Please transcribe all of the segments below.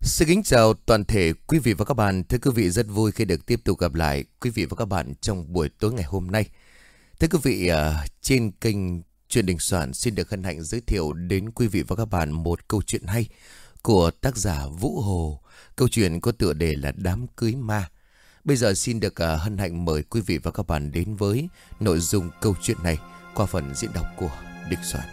Xin kính chào toàn thể quý vị và các bạn. Thưa quý vị, rất vui khi được tiếp tục gặp lại quý vị và các bạn trong buổi tối ngày hôm nay. Thưa quý vị, trên kênh Chuyện Đình Soạn xin được hân hạnh giới thiệu đến quý vị và các bạn một câu chuyện hay của tác giả Vũ Hồ. Câu chuyện có tựa đề là Đám Cưới Ma. Bây giờ xin được hân hạnh mời quý vị và các bạn đến với nội dung câu chuyện này qua phần diễn đọc của Đình Soạn.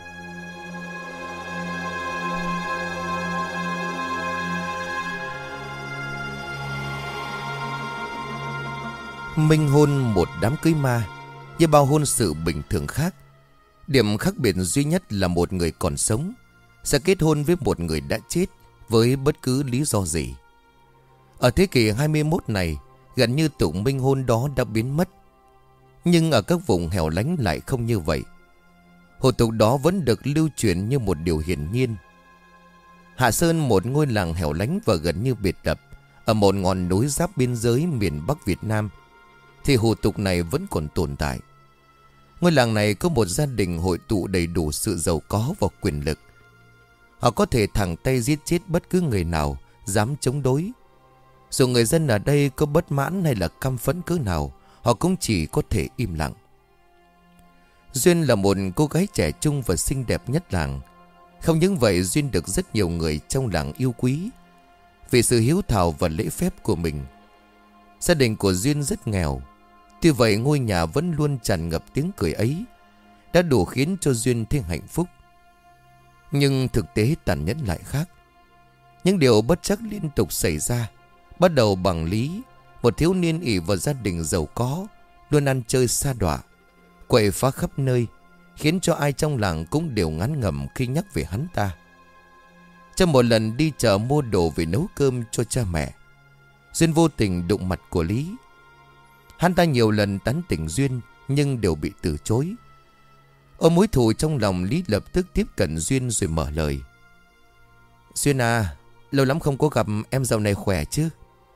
Minh hôn một đám cưới ma như bao hôn sự bình thường khác. Điểm khác biệt duy nhất là một người còn sống sẽ kết hôn với một người đã chết với bất cứ lý do gì. Ở thế kỷ 21 này, gần như tục minh hôn đó đã biến mất. Nhưng ở các vùng hẻo lánh lại không như vậy. Hộ tục đó vẫn được lưu truyền như một điều hiển nhiên. Hạ Sơn, một ngôi làng hẻo lánh và gần như biệt lập ở một ngọn núi giáp biên giới miền Bắc Việt Nam, thì hủ tục này vẫn còn tồn tại. Ngôi làng này có một gia đình hội tụ đầy đủ sự giàu có và quyền lực. Họ có thể thẳng tay giết chết bất cứ người nào dám chống đối. Dù người dân ở đây có bất mãn hay là căm phẫn cỡ nào, họ cũng chỉ có thể im lặng. Duyên là một cô gái trẻ trung và xinh đẹp nhất làng. Không những vậy, Duyên được rất nhiều người trong làng yêu quý vì sự hiếu thảo và lễ phép của mình. Gia đình của Duyên rất nghèo. Tuy vậy ngôi nhà vẫn luôn tràn ngập tiếng cười ấy đã đủ khiến cho Duyên thêm hạnh phúc. Nhưng thực tế tàn nhẫn lại khác. Những điều bất trắc liên tục xảy ra. Bắt đầu bằng Lý, một thiếu niên ỷ vào gia đình giàu có, luôn ăn chơi sa đọa, quậy phá khắp nơi, khiến cho ai trong làng cũng đều ngán ngẩm khi nhắc về hắn ta. Trong một lần đi chợ mua đồ về nấu cơm cho cha mẹ, Duyên vô tình đụng mặt của Lý. Hắn ta nhiều lần tán tỉnh Duyên nhưng đều bị từ chối. Ôm mối thù trong lòng, Lý lập tức tiếp cận Duyên rồi mở lời. Duyên à, lâu lắm không có gặp, em dạo này khỏe chứ?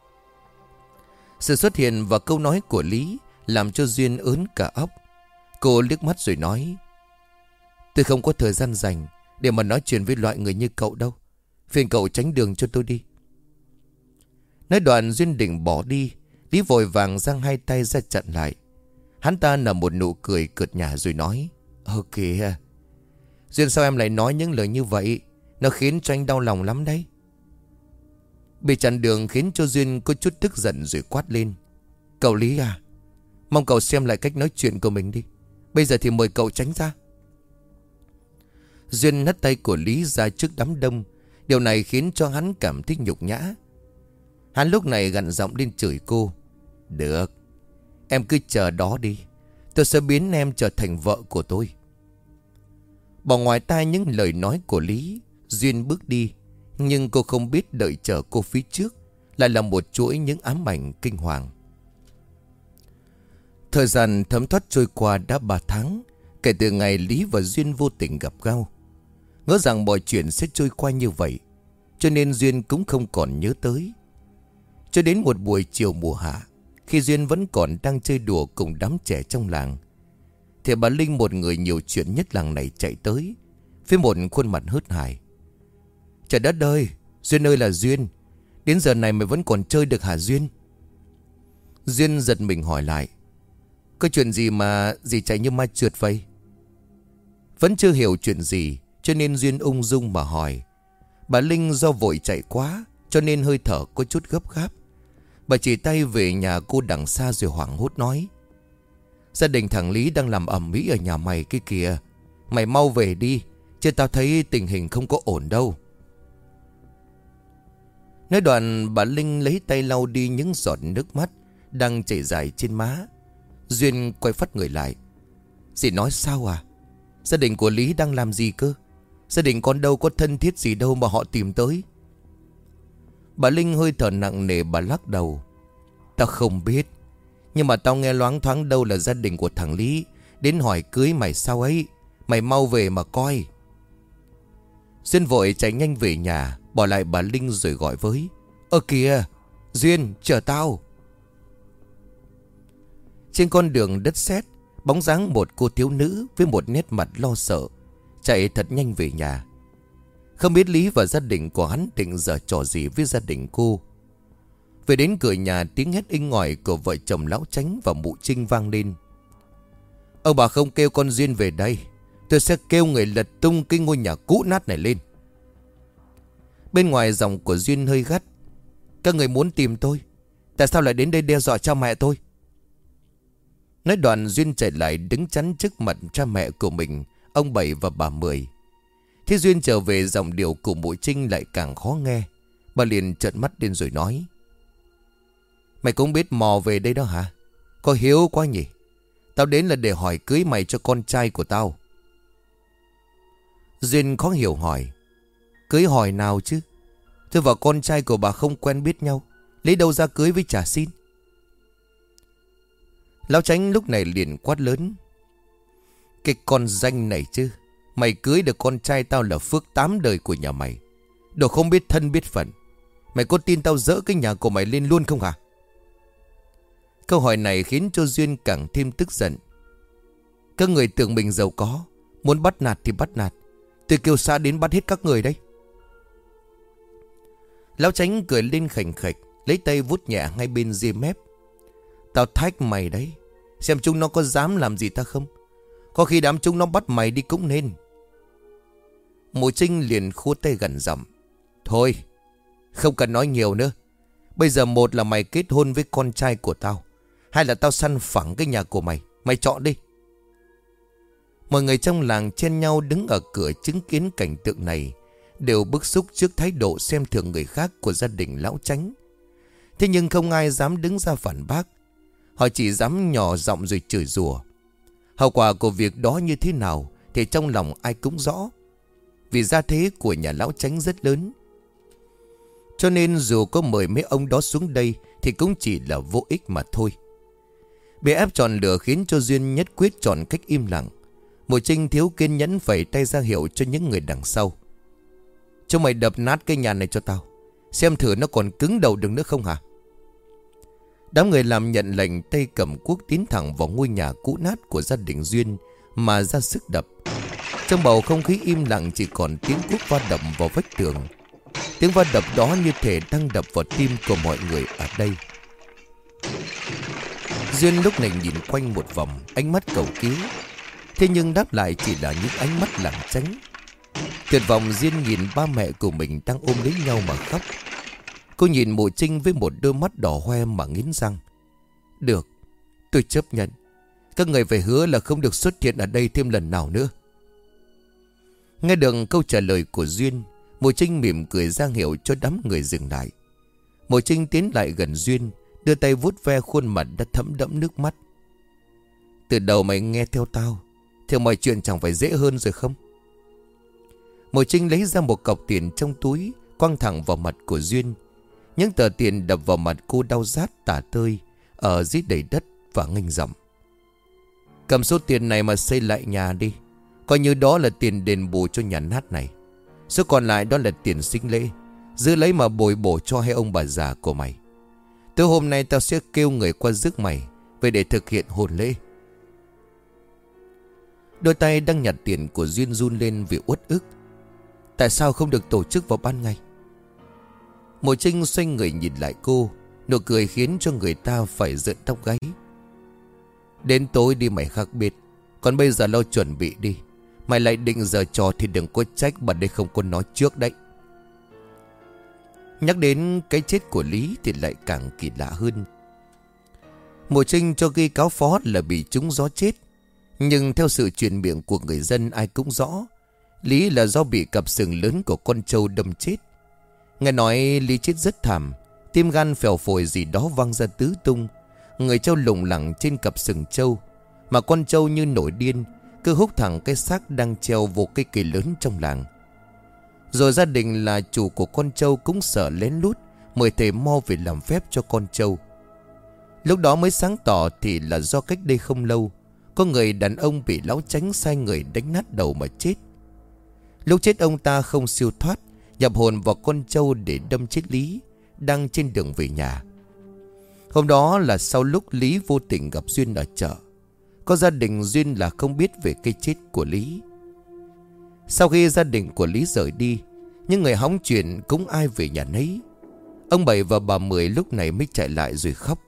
Sự xuất hiện và câu nói của Lý làm cho Duyên ớn cả óc. Cô liếc mắt rồi nói: tôi không có thời gian dành để mà nói chuyện với loại người như cậu đâu. Phiền cậu tránh đường cho tôi đi. Nói đoạn Duyên định bỏ đi, Lý vội vàng giang hai tay ra chặn lại. Hắn ta nở một nụ cười cợt nhả rồi nói: kìa Duyên, sao em lại nói những lời như vậy? Nó khiến cho anh đau lòng lắm đấy. Bị chặn đường khiến cho Duyên có chút tức giận rồi quát lên: cậu Lý à, mong cậu xem lại cách nói chuyện của mình đi. Bây giờ thì mời cậu tránh ra. Duyên hất tay của Lý ra trước đám đông. Điều này khiến cho hắn cảm thấy nhục nhã. Hắn lúc này gằn giọng lên chửi cô: được, em cứ chờ đó đi. Tôi sẽ biến em trở thành vợ của tôi. Bỏ ngoài tai những lời nói của Lý, Duyên bước đi. Nhưng cô không biết đợi chờ cô phía trước lại là một chuỗi những ám ảnh kinh hoàng. Thời gian thấm thoát trôi qua đã 3 tháng kể từ ngày Lý và Duyên vô tình gặp nhau. Ngỡ rằng mọi chuyện sẽ trôi qua như vậy, cho nên Duyên cũng không còn nhớ tới. Cho đến một buổi chiều mùa hạ, khi Duyên vẫn còn đang chơi đùa cùng đám trẻ trong làng, thì bà Linh, một người nhiều chuyện nhất làng này, chạy tới với một khuôn mặt hớt hải. Trời đất ơi, Duyên ơi là Duyên, đến giờ này mày vẫn còn chơi được hả Duyên? Duyên giật mình hỏi lại: có chuyện gì mà dì chạy như ma trượt vậy? Vẫn chưa hiểu chuyện gì, cho nên Duyên ung dung mà hỏi. Bà Linh do vội chạy quá cho nên hơi thở có chút gấp gáp. Bà chỉ tay về nhà cô đằng xa rồi hoảng hốt nói: gia đình thằng Lý đang làm ầm ĩ ở nhà mày kia kìa. Mày mau về đi, chứ tao thấy tình hình không có ổn đâu. Nói đoạn bà Linh lấy tay lau đi những giọt nước mắt đang chảy dài trên má. Duyên quay phát người lại: dì nói sao à? Gia đình của Lý đang làm gì cơ? Gia đình con đâu có thân thiết gì đâu mà họ tìm tới. Bà Linh hơi thở nặng nề, bà lắc đầu: tao không biết, nhưng mà tao nghe loáng thoáng đâu là gia đình của thằng Lý đến hỏi cưới mày sao ấy. Mày mau về mà coi. Duyên vội chạy nhanh về nhà, bỏ lại bà Linh rồi gọi với: kìa Duyên, chờ tao. Trên con đường đất sét, bóng dáng một cô thiếu nữ với một nét mặt lo sợ chạy thật nhanh về nhà. Không biết Lý và gia đình của hắn định giở trò gì với gia đình cô. Về đến cửa nhà, tiếng hét inh ỏi của vợ chồng Lão Chánh và mụ Trinh vang lên. Ông bà không kêu con Duyên về đây, tôi sẽ kêu người lật tung cái ngôi nhà cũ nát này lên. Bên ngoài giọng của Duyên hơi gắt. Các người muốn tìm tôi, tại sao lại đến đây đe dọa cha mẹ tôi? Nói đoạn Duyên chạy lại đứng chắn trước mặt cha mẹ của mình, ông Bảy và bà Mười. Thế Duyên trở về, giọng điệu của mụ Trinh lại càng khó nghe. Bà liền trợn mắt lên rồi nói. Mày cũng biết mò về đây đó hả? Có hiếu quá nhỉ. Tao đến là để hỏi cưới mày cho con trai của tao. Duyên khó hiểu hỏi. Cưới hỏi nào chứ? Tôi và con trai của bà không quen biết nhau, lấy đâu ra cưới với chả xin. Lão Chánh lúc này liền quát lớn. Cái con danh này chứ. Mày cưới được con trai tao là phước 8 đời của nhà mày. Đồ không biết thân biết phận. Mày có tin tao dỡ cái nhà của mày lên luôn không hả? Câu hỏi này khiến cho Duyên càng thêm tức giận. Các người tưởng mình giàu có, muốn bắt nạt thì bắt nạt. Tôi kêu xã đến bắt hết các người đấy. Lão Chánh cười lên khành khạch, lấy tay vuốt nhẹ ngay bên ria mép. Tao thách mày đấy, xem chúng nó có dám làm gì ta không. Có khi đám chúng nó bắt mày đi cũng nên. Mụ Trinh liền khua tay gằn giọng. Thôi, không cần nói nhiều nữa. Bây giờ một là mày kết hôn với con trai của tao, hai là tao săn phẳng cái nhà của mày. Mày chọn đi. Mọi người trong làng chen nhau đứng ở cửa chứng kiến cảnh tượng này, đều bức xúc trước thái độ xem thường người khác của gia đình Lão Chánh. Thế nhưng không ai dám đứng ra phản bác. Họ chỉ dám nhỏ giọng rồi chửi rủa. Hậu quả của việc đó như thế nào thì trong lòng ai cũng rõ. Vì gia thế của nhà Lão Chánh rất lớn, cho nên dù có mời mấy ông đó xuống đây thì cũng chỉ là vô ích mà thôi. Bị ép chọn lựa khiến cho Duyên nhất quyết chọn cách im lặng. Mụ Trinh thiếu kiên nhẫn vẩy tay ra hiệu cho những người đằng sau. Cho mày đập nát cái nhà này cho tao, xem thử nó còn cứng đầu được nữa không hả? Đám người làm nhận lệnh, tay cầm cuốc tiến thẳng vào ngôi nhà cũ nát của gia đình Duyên mà ra sức đập. Trong bầu không khí im lặng chỉ còn tiếng cuốc va đập vào vách tường. Tiếng va đập đó như thể đang đập vào tim của mọi người ở đây. Duyên lúc này nhìn quanh một vòng, ánh mắt cầu cứu. Thế nhưng đáp lại chỉ là những ánh mắt lảng tránh. Tuyệt vọng Duyên nhìn ba mẹ của mình đang ôm lấy nhau mà khóc. Cô nhìn mụ Trinh với một đôi mắt đỏ hoe mà nghiến răng. Được, tôi chấp nhận. Các người phải hứa là không được xuất hiện ở đây thêm lần nào nữa. Nghe được câu trả lời của Duyên, mụ Trinh mỉm cười ra hiệu cho đám người dừng lại. Mụ Trinh tiến lại gần Duyên, đưa tay vuốt ve khuôn mặt đã thấm đẫm nước mắt. Từ đầu mày nghe theo tao thì mọi chuyện chẳng phải dễ hơn rồi không? Mụ Trinh lấy ra một cọc tiền trong túi, quăng thẳng vào mặt của Duyên. Những tờ tiền đập vào mặt cô đau rát tả tơi ở dưới đầy đất và nghênh giọng. Cầm số tiền này mà xây lại nhà đi, coi như đó là tiền đền bù cho nhà nát này. Số còn lại đó là tiền sinh lễ, giữ lấy mà bồi bổ cho hai ông bà già của mày. Từ hôm nay tao sẽ kêu người qua rước mày về để thực hiện hôn lễ. Đôi tay đang nhặt tiền của Duyên run lên vì uất ức. Tại sao không được tổ chức vào ban ngày? Mộ Trinh xoay người nhìn lại cô, nụ cười khiến cho người ta phải rợn tóc gáy. Đến tối đi mày khác biệt, còn bây giờ lo chuẩn bị đi. Mày lại định giờ trò thì đừng có trách bà đây không có nói trước đấy. Nhắc đến cái chết của Lý thì lại càng kỳ lạ hơn. Mộ Trinh cho ghi cáo phó là bị trúng gió chết, nhưng theo sự truyền miệng của người dân ai cũng rõ, Lý là do bị cặp sừng lớn của con trâu đâm chết. Nghe nói Lý chết rất thảm, tim gan phèo phổi gì đó văng ra tứ tung. Người trâu lủng lẳng trên cặp sừng trâu, mà con trâu như nổi điên cứ húc thẳng cái xác đang treo vô cây cây lớn trong làng. Rồi gia đình là chủ của con trâu cũng sợ lén lút mời thầy mo về làm phép cho con trâu. Lúc đó mới sáng tỏ thì là do cách đây không lâu có người đàn ông bị Lão Chánh sai người đánh nát đầu mà chết. Lúc chết ông ta không siêu thoát, nhập hồn vào con trâu để đâm chết Lý đang trên đường về nhà. Hôm đó là sau lúc Lý vô tình gặp Duyên ở chợ. Có gia đình Duyên là không biết về cái chết của Lý. Sau khi gia đình của Lý rời đi, những người hóng chuyện cũng ai về nhà nấy. Ông Bảy và bà Mười lúc này mới chạy lại rồi khóc.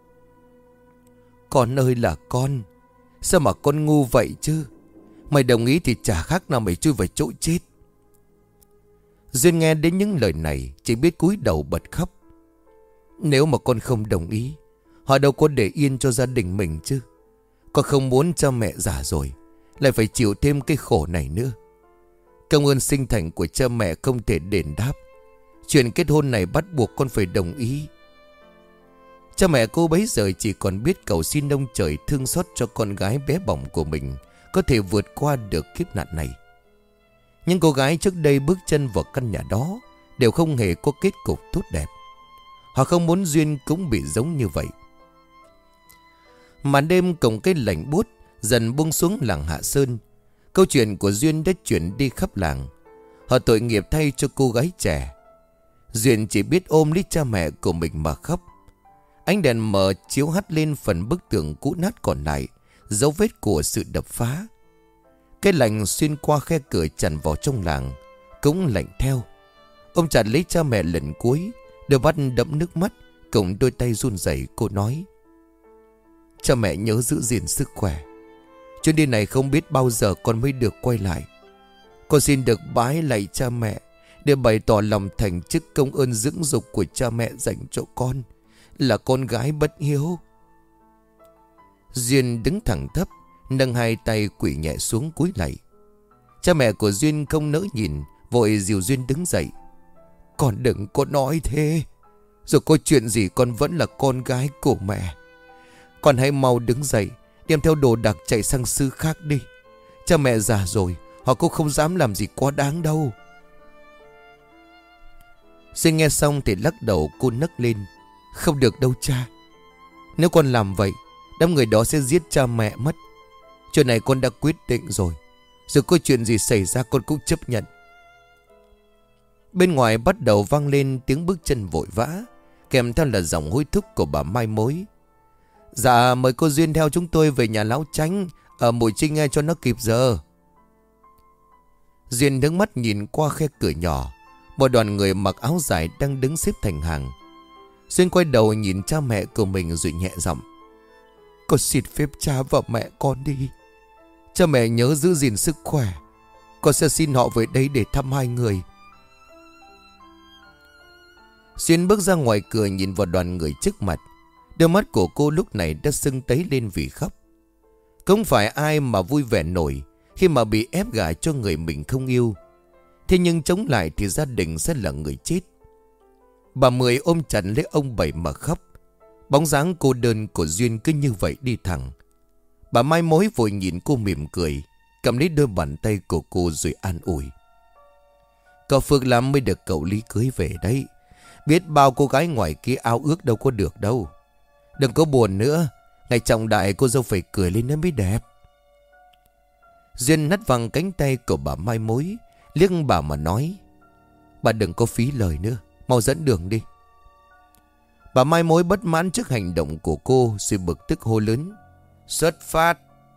Con ơi là con, sao mà con ngu vậy chứ? Mày đồng ý thì chả khác nào mày chui vào chỗ chết. Duyên nghe đến những lời này chỉ biết cúi đầu bật khóc. Nếu mà con không đồng ý, họ đâu có để yên cho gia đình mình chứ. Con không muốn cha mẹ già rồi lại phải chịu thêm cái khổ này nữa. Công ơn sinh thành của cha mẹ không thể đền đáp. Chuyện kết hôn này bắt buộc con phải đồng ý. Cha mẹ cô bấy giờ chỉ còn biết cầu xin ông trời thương xót cho con gái bé bỏng của mình có thể vượt qua được kiếp nạn này. Nhưng cô gái trước đây bước chân vào căn nhà đó đều không hề có kết cục tốt đẹp. Họ không muốn Duyên cũng bị giống như vậy. Màn đêm cổng cây lạnh buốt dần buông xuống làng Hạ Sơn. Câu chuyện của Duyên đã chuyển đi khắp làng. Họ tội nghiệp thay cho cô gái trẻ. Duyên chỉ biết ôm lấy cha mẹ của mình mà khóc. Ánh đèn mờ chiếu hắt lên phần bức tường cũ nát còn lại, dấu vết của sự đập phá. Cái lạnh xuyên qua khe cửa tràn vào trong làng cũng lạnh theo. Ông chặt lấy cha mẹ lần cuối, đôi mắt đẫm nước mắt, cùng đôi tay run rẩy. Cô nói: cha mẹ nhớ giữ gìn sức khỏe. Chuyến đi này không biết bao giờ con mới được quay lại. Con xin được bái lạy cha mẹ để bày tỏ lòng thành chức công ơn dưỡng dục của cha mẹ dành cho con, là con gái bất hiếu. Duyên đứng thẳng thấp, nâng hai tay quỳ nhẹ xuống cúi lạy. Cha mẹ của Duyên không nỡ nhìn, vội dìu Duyên đứng dậy. Con đừng có nói thế. Rồi có chuyện gì con vẫn là con gái của mẹ. Con hãy mau đứng dậy, đem theo đồ đạc chạy sang xứ khác đi. Cha mẹ già rồi, họ cũng không dám làm gì quá đáng đâu. Duyên nghe xong thì lắc đầu. Cô nấc lên: không được đâu cha. Nếu con làm vậy, đám người đó sẽ giết cha mẹ mất. Chuyện này con đã quyết định rồi. Dù có chuyện gì xảy ra con cũng chấp nhận. Bên ngoài bắt đầu vang lên tiếng bước chân vội vã, kèm theo là giọng hối thúc của bà Mai Mối. Dạ mời cô Duyên theo chúng tôi về nhà Lão Chánh ở Mùi Trinh cho nó kịp giờ. Duyên đứng mắt nhìn qua khe cửa nhỏ. Một đoàn người mặc áo dài đang đứng xếp thành hàng. Duyên quay đầu nhìn cha mẹ của mình rồi nhẹ giọng: con xin phép cha và mẹ con đi. Cha mẹ nhớ giữ gìn sức khỏe. Con sẽ xin họ về đây để thăm hai người. Duyên bước ra ngoài cửa nhìn vào đoàn người trước mặt. Đôi mắt của cô lúc này đã sưng tấy lên vì khóc. Không phải ai mà vui vẻ nổi khi mà bị ép gả cho người mình không yêu. Thế nhưng chống lại thì gia đình sẽ là người chết. Bà Mười ôm chặt lấy ông Bảy mà khóc. Bóng dáng cô đơn của Duyên cứ như vậy đi thẳng. Bà Mai Mối vội nhìn cô mỉm cười, cầm lấy đôi bàn tay của cô rồi an ủi: cậu Phước lắm mới được cậu Lý cưới về đấy. Biết bao cô gái ngoài kia ao ước đâu có được đâu. Đừng có buồn nữa, ngày trọng đại cô dâu phải cười lên nó mới đẹp. Duyên nắt văng cánh tay của bà Mai Mối, liếc bà mà nói: bà đừng có phí lời nữa, mau dẫn đường đi. Bà Mai Mối bất mãn trước hành động của cô, rồi bực tức hô lớn: xuất phát.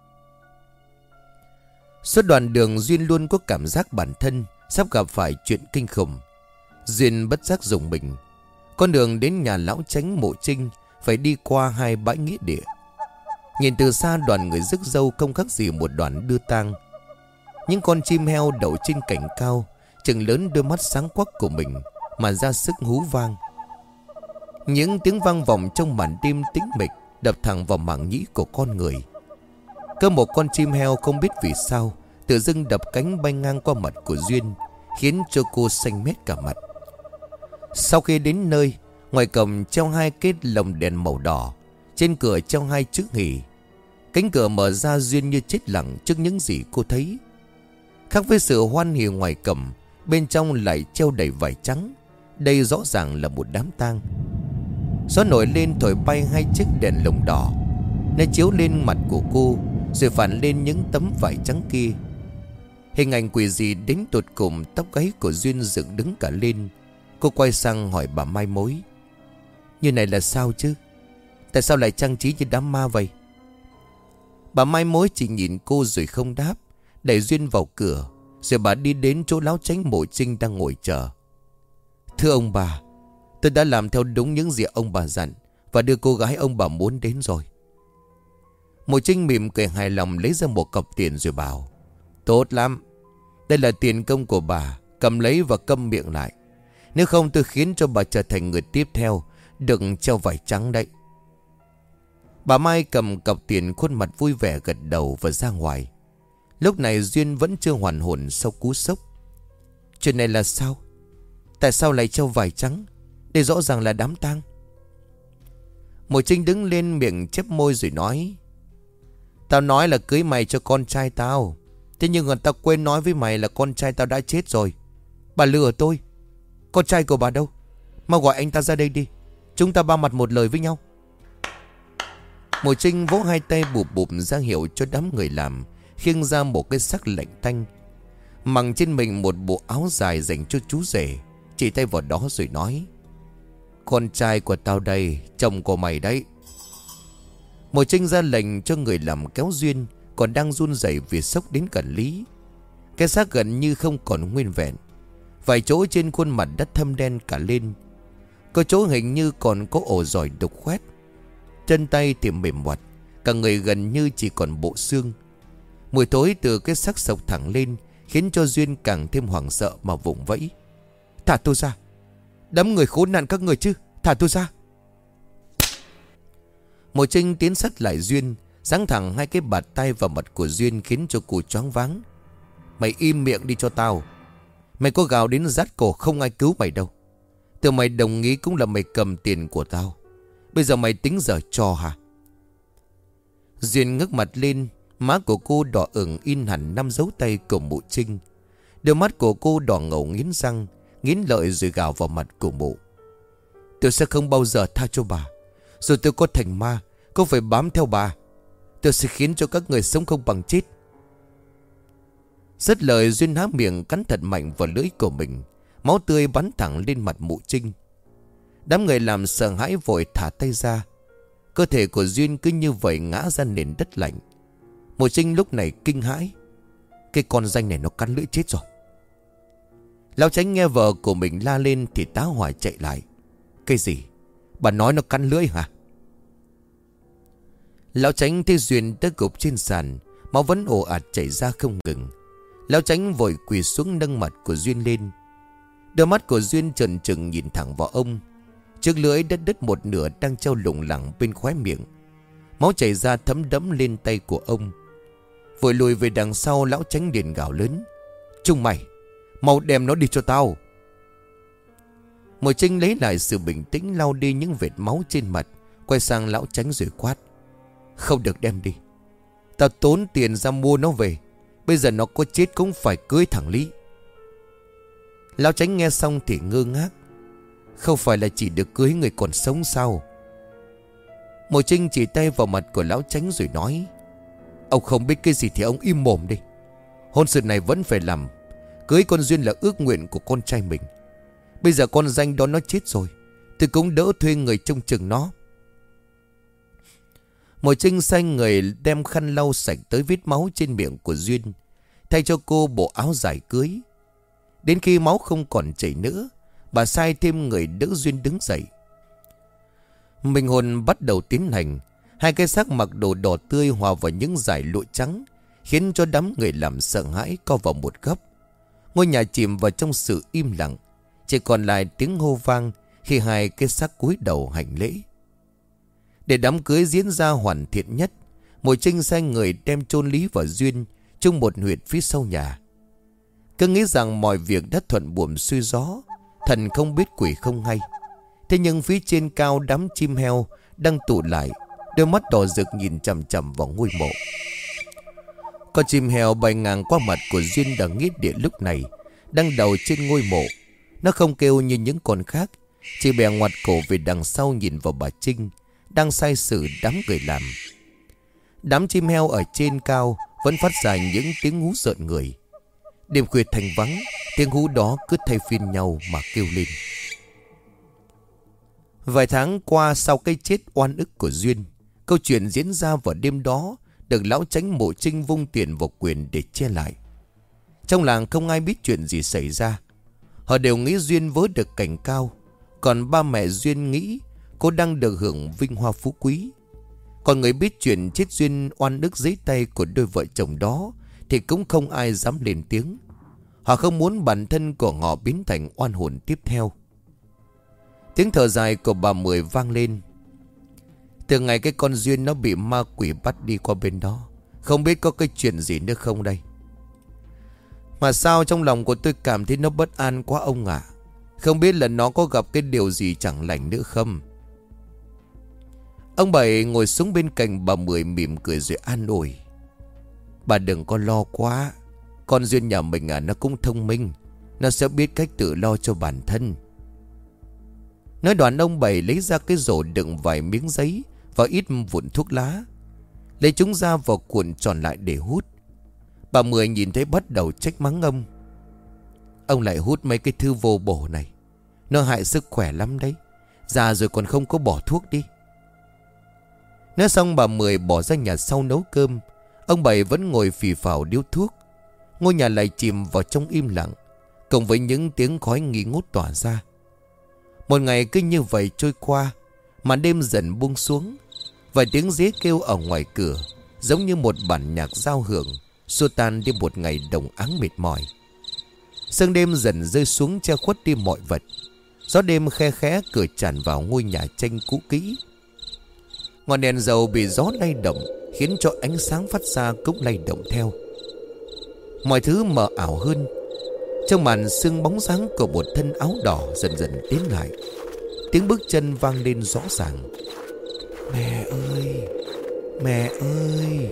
Suốt đoạn đường Duyên luôn có cảm giác bản thân sắp gặp phải chuyện kinh khủng. Duyên bất giác rùng mình. Con đường đến nhà Lão Chánh Mộ Trinh phải đi qua hai bãi nghĩa địa. Nhìn từ xa đoàn người rước dâu không khác gì một đoàn đưa tang. Những con chim heo đậu trên cành cao, trừng lớn đôi mắt sáng quắc của mình mà ra sức hú vang. Những tiếng vang vọng trong màn đêm tĩnh mịch đập thẳng vào màng nhĩ của con người. Có một con chim heo không biết vì sao tự dưng đập cánh bay ngang qua mặt của Duyên, khiến cho cô xanh mét cả mặt. Sau khi đến nơi, ngoài cổng treo hai cái lồng đèn màu đỏ, trên cửa treo hai chữ nghỉ. Cánh cửa mở ra, Duyên như chết lặng trước những gì cô thấy. Khác với sự hoan hỉ ngoài cổng, bên trong lại treo đầy vải trắng. Đây rõ ràng là một đám tang. Gió nổi lên thổi bay hai chiếc đèn lồng đỏ, nó chiếu lên mặt của cô, rồi phản lên những tấm vải trắng kia. Hình ảnh quỷ dị đến tột cùng, tóc gáy của Duyên dựng đứng cả lên. Cô quay sang hỏi bà Mai Mối: như này là sao chứ? Tại sao lại trang trí như đám ma vậy? Bà Mai Mối chỉ nhìn cô rồi không đáp, đẩy Duyên vào cửa, Rồi bà đi đến chỗ lão chánh mộ Trinh đang ngồi chờ. Thưa ông bà, tôi đã làm theo đúng những gì ông bà dặn và đưa cô gái ông bà muốn đến rồi. Mộ Trinh mỉm cười hài lòng, lấy ra một cọc tiền rồi bảo: Tốt lắm, đây là tiền công của bà, cầm lấy và câm miệng lại. Nếu không tôi khiến cho bà trở thành người tiếp theo được treo vải trắng đấy. Bà Mai cầm cọc tiền, khuôn mặt vui vẻ gật đầu và ra ngoài. Lúc này Duyên vẫn chưa hoàn hồn sau cú sốc. Chuyện này là sao? Tại sao lại treo vải trắng? Đây rõ ràng là đám tang. Mộ Trinh đứng lên, miệng chép môi rồi nói: Tao nói là cưới mày cho con trai tao, thế nhưng người ta quên nói với mày là con trai tao đã chết rồi. Bà lừa tôi. Con trai của bà đâu? Mau gọi anh ta ra đây đi, chúng ta ba mặt một lời với nhau. Mộ Trinh vỗ hai tay bụp bụp ra hiệu cho đám người làm, khiêng ra một cái xác lạnh tanh, mặc trên mình một bộ áo dài dành cho chú rể, chỉ tay vào đó rồi nói: Con trai của tao đây, chồng của mày đấy. Mộ Trinh ra lệnh cho người làm kéo Duyên, còn đang run rẩy vì sốc đến gần Lý. Cái xác gần như không còn nguyên vẹn, vài chỗ trên khuôn mặt đã thâm đen cả lên, có chỗ hình như còn có ổ giỏi đục khoét. Chân tay thì mềm moặt, cả người gần như chỉ còn bộ xương. Mùi thối từ cái xác sộc thẳng lên khiến cho Duyên càng thêm hoảng sợ mà vùng vẫy: Thả tôi ra! Đám người khốn nạn các người chứ! Thả tôi ra! Mộ Trinh tiến sát lại Duyên, giáng thẳng hai cái bạt tay vào mặt của Duyên khiến cho cô choáng váng. Mày im miệng đi cho tao. Mày có gào đến rát cổ không ai cứu mày đâu. Từ mày đồng ý cũng là mày cầm tiền của tao. Bây giờ mày tính giở trò hả? Duyên ngước mặt lên, má của cô đỏ ửng in hẳn 5 dấu tay của Mộ Trinh. Đôi mắt của cô đỏ ngầu nghiến răng, nghiến lợi rồi gào vào mặt của Mộ: Tôi sẽ không bao giờ tha cho bà. Rồi tôi có thành ma, không phải bám theo bà. Tôi sẽ khiến cho các người sống không bằng chết. Dứt lời, Duyên há miệng cắn thật mạnh vào lưỡi của mình. Máu tươi bắn thẳng lên mặt Mộ Trinh. Đám người làm sợ hãi vội thả tay ra. Cơ thể của Duyên cứ như vậy ngã ra nền đất lạnh. Mộ Trinh lúc này kinh hãi: Cái con danh này nó cắn lưỡi chết rồi. Lão Chánh nghe vợ của mình la lên thì tá hỏa chạy lại: Cái gì? Bà nói nó cắn lưỡi hả? Lão Chánh thấy Duyên đã gục trên sàn, máu vẫn ồ ạt chảy ra không ngừng. Lão Chánh vội quỳ xuống nâng mặt của Duyên lên. Đôi mắt của Duyên trợn trừng nhìn thẳng vào ông. Chiếc lưỡi đất đứt một nửa đang treo lủng lẳng bên khóe miệng. Máu chảy ra thấm đẫm lên tay của ông. Vội lùi về đằng sau, Lão Chánh liền gào lớn: Chúng mày, mau đem nó đi cho tao. Mộ Trinh lấy lại sự bình tĩnh, lau đi những vệt máu trên mặt, quay sang Lão Chánh rồi quát: Không được đem đi. Tao tốn tiền ra mua nó về, bây giờ nó có chết cũng phải cưới thằng Lý. Lão Chánh nghe xong thì ngơ ngác: Không phải là chỉ được cưới người còn sống sao? Mộ Trinh chỉ tay vào mặt của Lão Chánh rồi nói: Ông không biết cái gì thì ông im mồm đi. Hôn sự này vẫn phải làm. Cưới con Duyên là ước nguyện của con trai mình. Bây giờ con danh đó nó chết rồi, tôi cũng đỡ thuê người trông chừng nó. Mộ Trinh sai người đem khăn lau sạch tới vết máu trên miệng của Duyên, thay cho cô bộ áo dài cưới. Đến khi máu không còn chảy nữa, bà sai thêm người đỡ Duyên đứng dậy. Minh hồn bắt đầu tiến hành. Hai cái xác mặc đồ đỏ tươi hòa vào những dải lụa trắng, khiến cho đám người làm sợ hãi co vào một góc. Ngôi nhà chìm vào trong sự im lặng, chỉ còn lại tiếng hô vang khi hai cái xác cúi đầu hành lễ. Để đám cưới diễn ra hoàn thiện nhất, Mộ Trinh sai người đem chôn Lý và Duyên chung một huyệt phía sau nhà. Cứ nghĩ rằng mọi việc đã thuận buồm xuôi gió, thần không biết quỷ không hay. Thế nhưng phía trên cao đám chim heo đang tụ lại, đôi mắt đỏ rực nhìn chằm chằm vào ngôi mộ. Con chim heo bay ngang qua mặt của Duyên đang nghĩa địa lúc này, đang đầu trên ngôi mộ. Nó không kêu như những con khác, chỉ bè ngoặt cổ về đằng sau nhìn vào bà Trinh đang sai sử đám người làm. Đám chim heo ở trên cao vẫn phát ra những tiếng hú rợn người. Đêm khuya thanh vắng, tiếng hú đó cứ thay phiên nhau mà kêu lên. Vài tháng qua sau cái chết oan ức của Duyên, câu chuyện diễn ra vào đêm đó được Lão Chánh Mộ Trinh vung tiền vào quyền để che lại. Trong làng không ai biết chuyện gì xảy ra. Họ đều nghĩ Duyên vớ được cành cao. Còn ba mẹ Duyên nghĩ cô đang được hưởng vinh hoa phú quý. Còn người biết chuyện chết Duyên oan ức dưới tay của đôi vợ chồng đó thì cũng không ai dám lên tiếng. Họ không muốn bản thân của họ biến thành oan hồn tiếp theo. Tiếng thở dài của bà Mười vang lên. Từ ngày cái con Duyên nó bị ma quỷ bắt đi qua bên đó, không biết có cái chuyện gì nữa không đây. Mà sao trong lòng của tôi cảm thấy nó bất an quá ông ạ. Không biết là nó có gặp cái điều gì chẳng lành nữa không. Ông Bảy ngồi xuống bên cạnh bà Mười mỉm cười rồi an ủi. Bà đừng có lo quá. Con Duyên nhà mình nó cũng thông minh. Nó sẽ biết cách tự lo cho bản thân. Nói đoạn ông Bảy lấy ra cái rổ đựng vài miếng giấy và ít vụn thuốc lá. Lấy chúng ra vào cuộn tròn lại để hút. Bà Mười nhìn thấy bắt đầu trách mắng ông. Ông lại hút mấy cái thứ vô bổ này. Nó hại sức khỏe lắm đấy. Già rồi còn không có bỏ thuốc đi. Nói xong bà Mười bỏ ra nhà sau nấu cơm. Ông Bảy vẫn ngồi phì phào điếu thuốc. Ngôi nhà lại chìm vào trong im lặng, cộng với những tiếng khói nghi ngút tỏa ra. Một ngày cứ như vậy trôi qua. Màn đêm dần buông xuống. Vài tiếng dế kêu ở ngoài cửa giống như một bản nhạc giao hưởng, xua tan đi một ngày đồng áng mệt mỏi. Sương đêm dần rơi xuống che khuất đi mọi vật. Gió đêm khe khẽ cửa tràn vào ngôi nhà tranh cũ kỹ. Ngọn đèn dầu bị gió lay động khiến cho ánh sáng phát ra cũng lay động theo. Mọi thứ mờ ảo hơn. Trong màn sương bóng dáng của một thân áo đỏ dần dần tiến lại. Tiếng bước chân vang lên rõ ràng. Mẹ ơi! Mẹ ơi!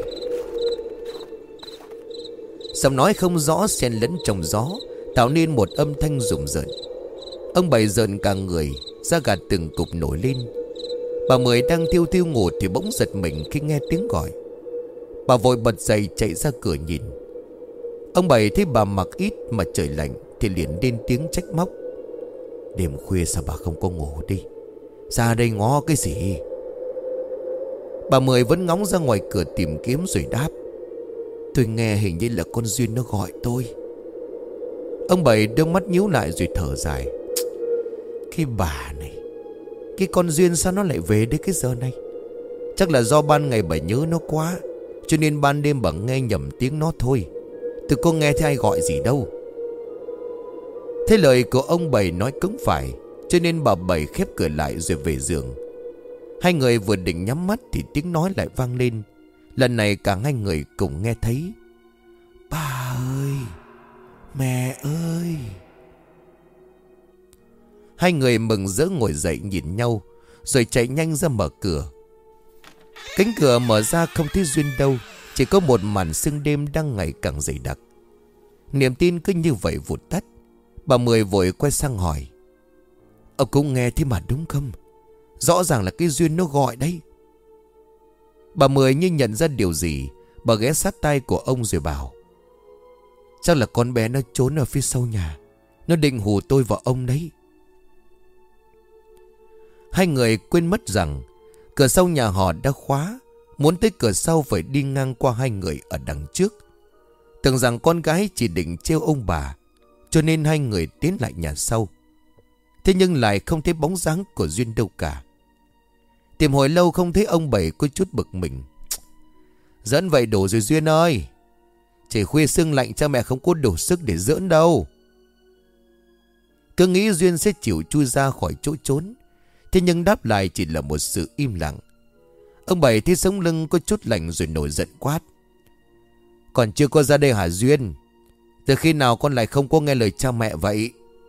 Giọng nói không rõ xen lẫn trong gió, tạo nên một âm thanh rùng rợn. Ông Bảy rợn cả người, da gà từng cục nổi lên. Bà Mười đang thiêu thiêu ngủ thì bỗng giật mình khi nghe tiếng gọi. Bà vội bật dậy chạy ra cửa nhìn. Ông Bảy thấy bà mặc ít mà trời lạnh thì liền lên tiếng trách móc. Đêm khuya sao bà không có ngủ đi? Ra đây ngó cái gì? Bà Mười vẫn ngóng ra ngoài cửa tìm kiếm rồi đáp. Tôi nghe hình như là con Duyên nó gọi tôi. Ông Bảy đôi mắt nhíu lại rồi thở dài. Cái bà này, cái con Duyên sao nó lại về đến cái giờ này? Chắc là do ban ngày bà nhớ nó quá, cho nên ban đêm bà nghe nhầm tiếng nó thôi. Tôi có nghe thấy ai gọi gì đâu. Thế lời của ông Bảy nói cũng phải, cho nên bà Bảy khép cửa lại rồi về giường. Hai người vừa định nhắm mắt thì tiếng nói lại vang lên. Lần này cả hai người cùng nghe thấy. Bà ơi! Mẹ ơi! Hai người mừng rỡ ngồi dậy nhìn nhau, rồi chạy nhanh ra mở cửa. Cánh cửa mở ra không thấy Duyên đâu, chỉ có một màn sương đêm đang ngày càng dày đặc. Niềm tin cứ như vậy vụt tắt. Bà Mười vội quay sang hỏi. Ông cũng nghe thế mà đúng không? Rõ ràng là cái Duyên nó gọi đấy. Bà Mười như nhận ra điều gì. Bà ghé sát tai của ông rồi bảo. Chắc là con bé nó trốn ở phía sau nhà. Nó định hù tôi và ông đấy. Hai người quên mất rằng cửa sau nhà họ đã khóa. Muốn tới cửa sau phải đi ngang qua hai người ở đằng trước. Tưởng rằng con gái chỉ định trêu ông bà, cho nên hai người tiến lại nhà sau. Thế nhưng lại không thấy bóng dáng của Duyên đâu cả. Tìm hồi lâu không thấy, ông Bảy có chút bực mình. Giỡn vậy đủ rồi Duyên ơi. Chỉ khuya sương lạnh cha mẹ không có đủ sức để giỡn đâu. Cứ nghĩ Duyên sẽ chịu chui ra khỏi chỗ trốn. Thế nhưng đáp lại chỉ là một sự im lặng. Ông Bảy thấy sống lưng có chút lạnh rồi nổi giận quát. Còn chưa có ra đây hả Duyên? Từ khi nào con lại không có nghe lời cha mẹ vậy?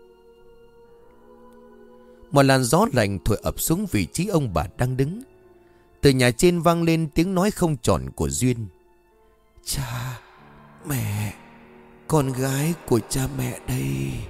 Một làn gió lạnh thổi ập xuống vị trí ông bà đang đứng. Từ nhà trên vang lên tiếng nói không tròn của Duyên. Cha, mẹ, con gái của cha mẹ đây.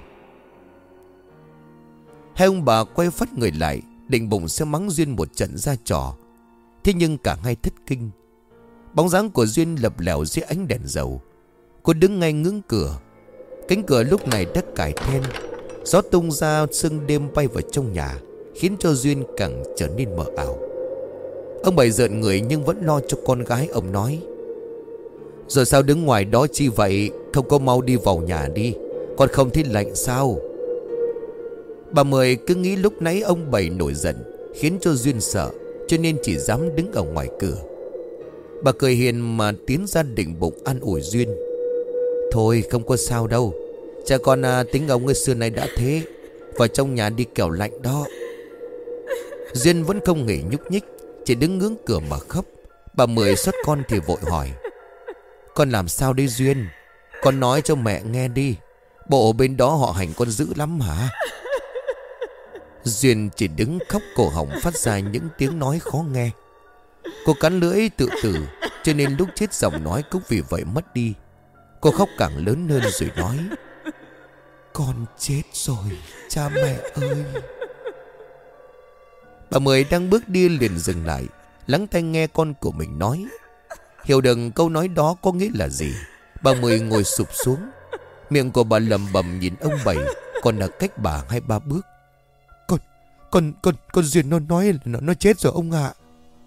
Hai ông bà quay phát người lại, định bụng sẽ mắng Duyên một trận ra trò. Thế nhưng cả hai thất kinh. Bóng dáng của Duyên lập lẻo dưới ánh đèn dầu. Cô đứng ngay ngưỡng cửa. Cánh cửa lúc này đã cài then. Gió tung ra, sương đêm bay vào trong nhà, khiến cho Duyên càng trở nên mờ ảo. Ông Bảy rợn người nhưng vẫn lo cho con gái. Ông nói. Rồi sao đứng ngoài đó chi vậy? Không có mau đi vào nhà đi, con không thấy lạnh sao? Bà Mười cứ nghĩ lúc nãy ông Bảy nổi giận khiến cho Duyên sợ, cho nên chỉ dám đứng ở ngoài cửa. Bà cười hiền mà tiến ra định bụng an ủi Duyên. Thôi không có sao đâu, cha con tính ông ấy xưa nay đã thế, vào trong nhà đi kẻo lạnh đó. Duyên vẫn không hề nhúc nhích, chỉ đứng ngưỡng cửa mà khóc. Bà Mười xót con thì vội hỏi. Con làm sao đây Duyên? Con nói cho mẹ nghe đi. Bộ bên đó họ hành con dữ lắm hả? Duyên chỉ đứng khóc, cổ họng phát ra những tiếng nói khó nghe. Cô cắn lưỡi tự tử, cho nên lúc chết giọng nói cũng vì vậy mất đi. Cô khóc càng lớn hơn rồi nói. Con chết rồi, cha mẹ ơi. Bà Mười đang bước đi liền dừng lại, lắng tai nghe con của mình nói. Hiểu được câu nói đó có nghĩa là gì, bà Mười ngồi sụp xuống. Miệng của bà lẩm bẩm nhìn ông Bảy, còn ở cách bà 2-3 bước. Con Duyên nó nói là nó chết rồi ông ạ.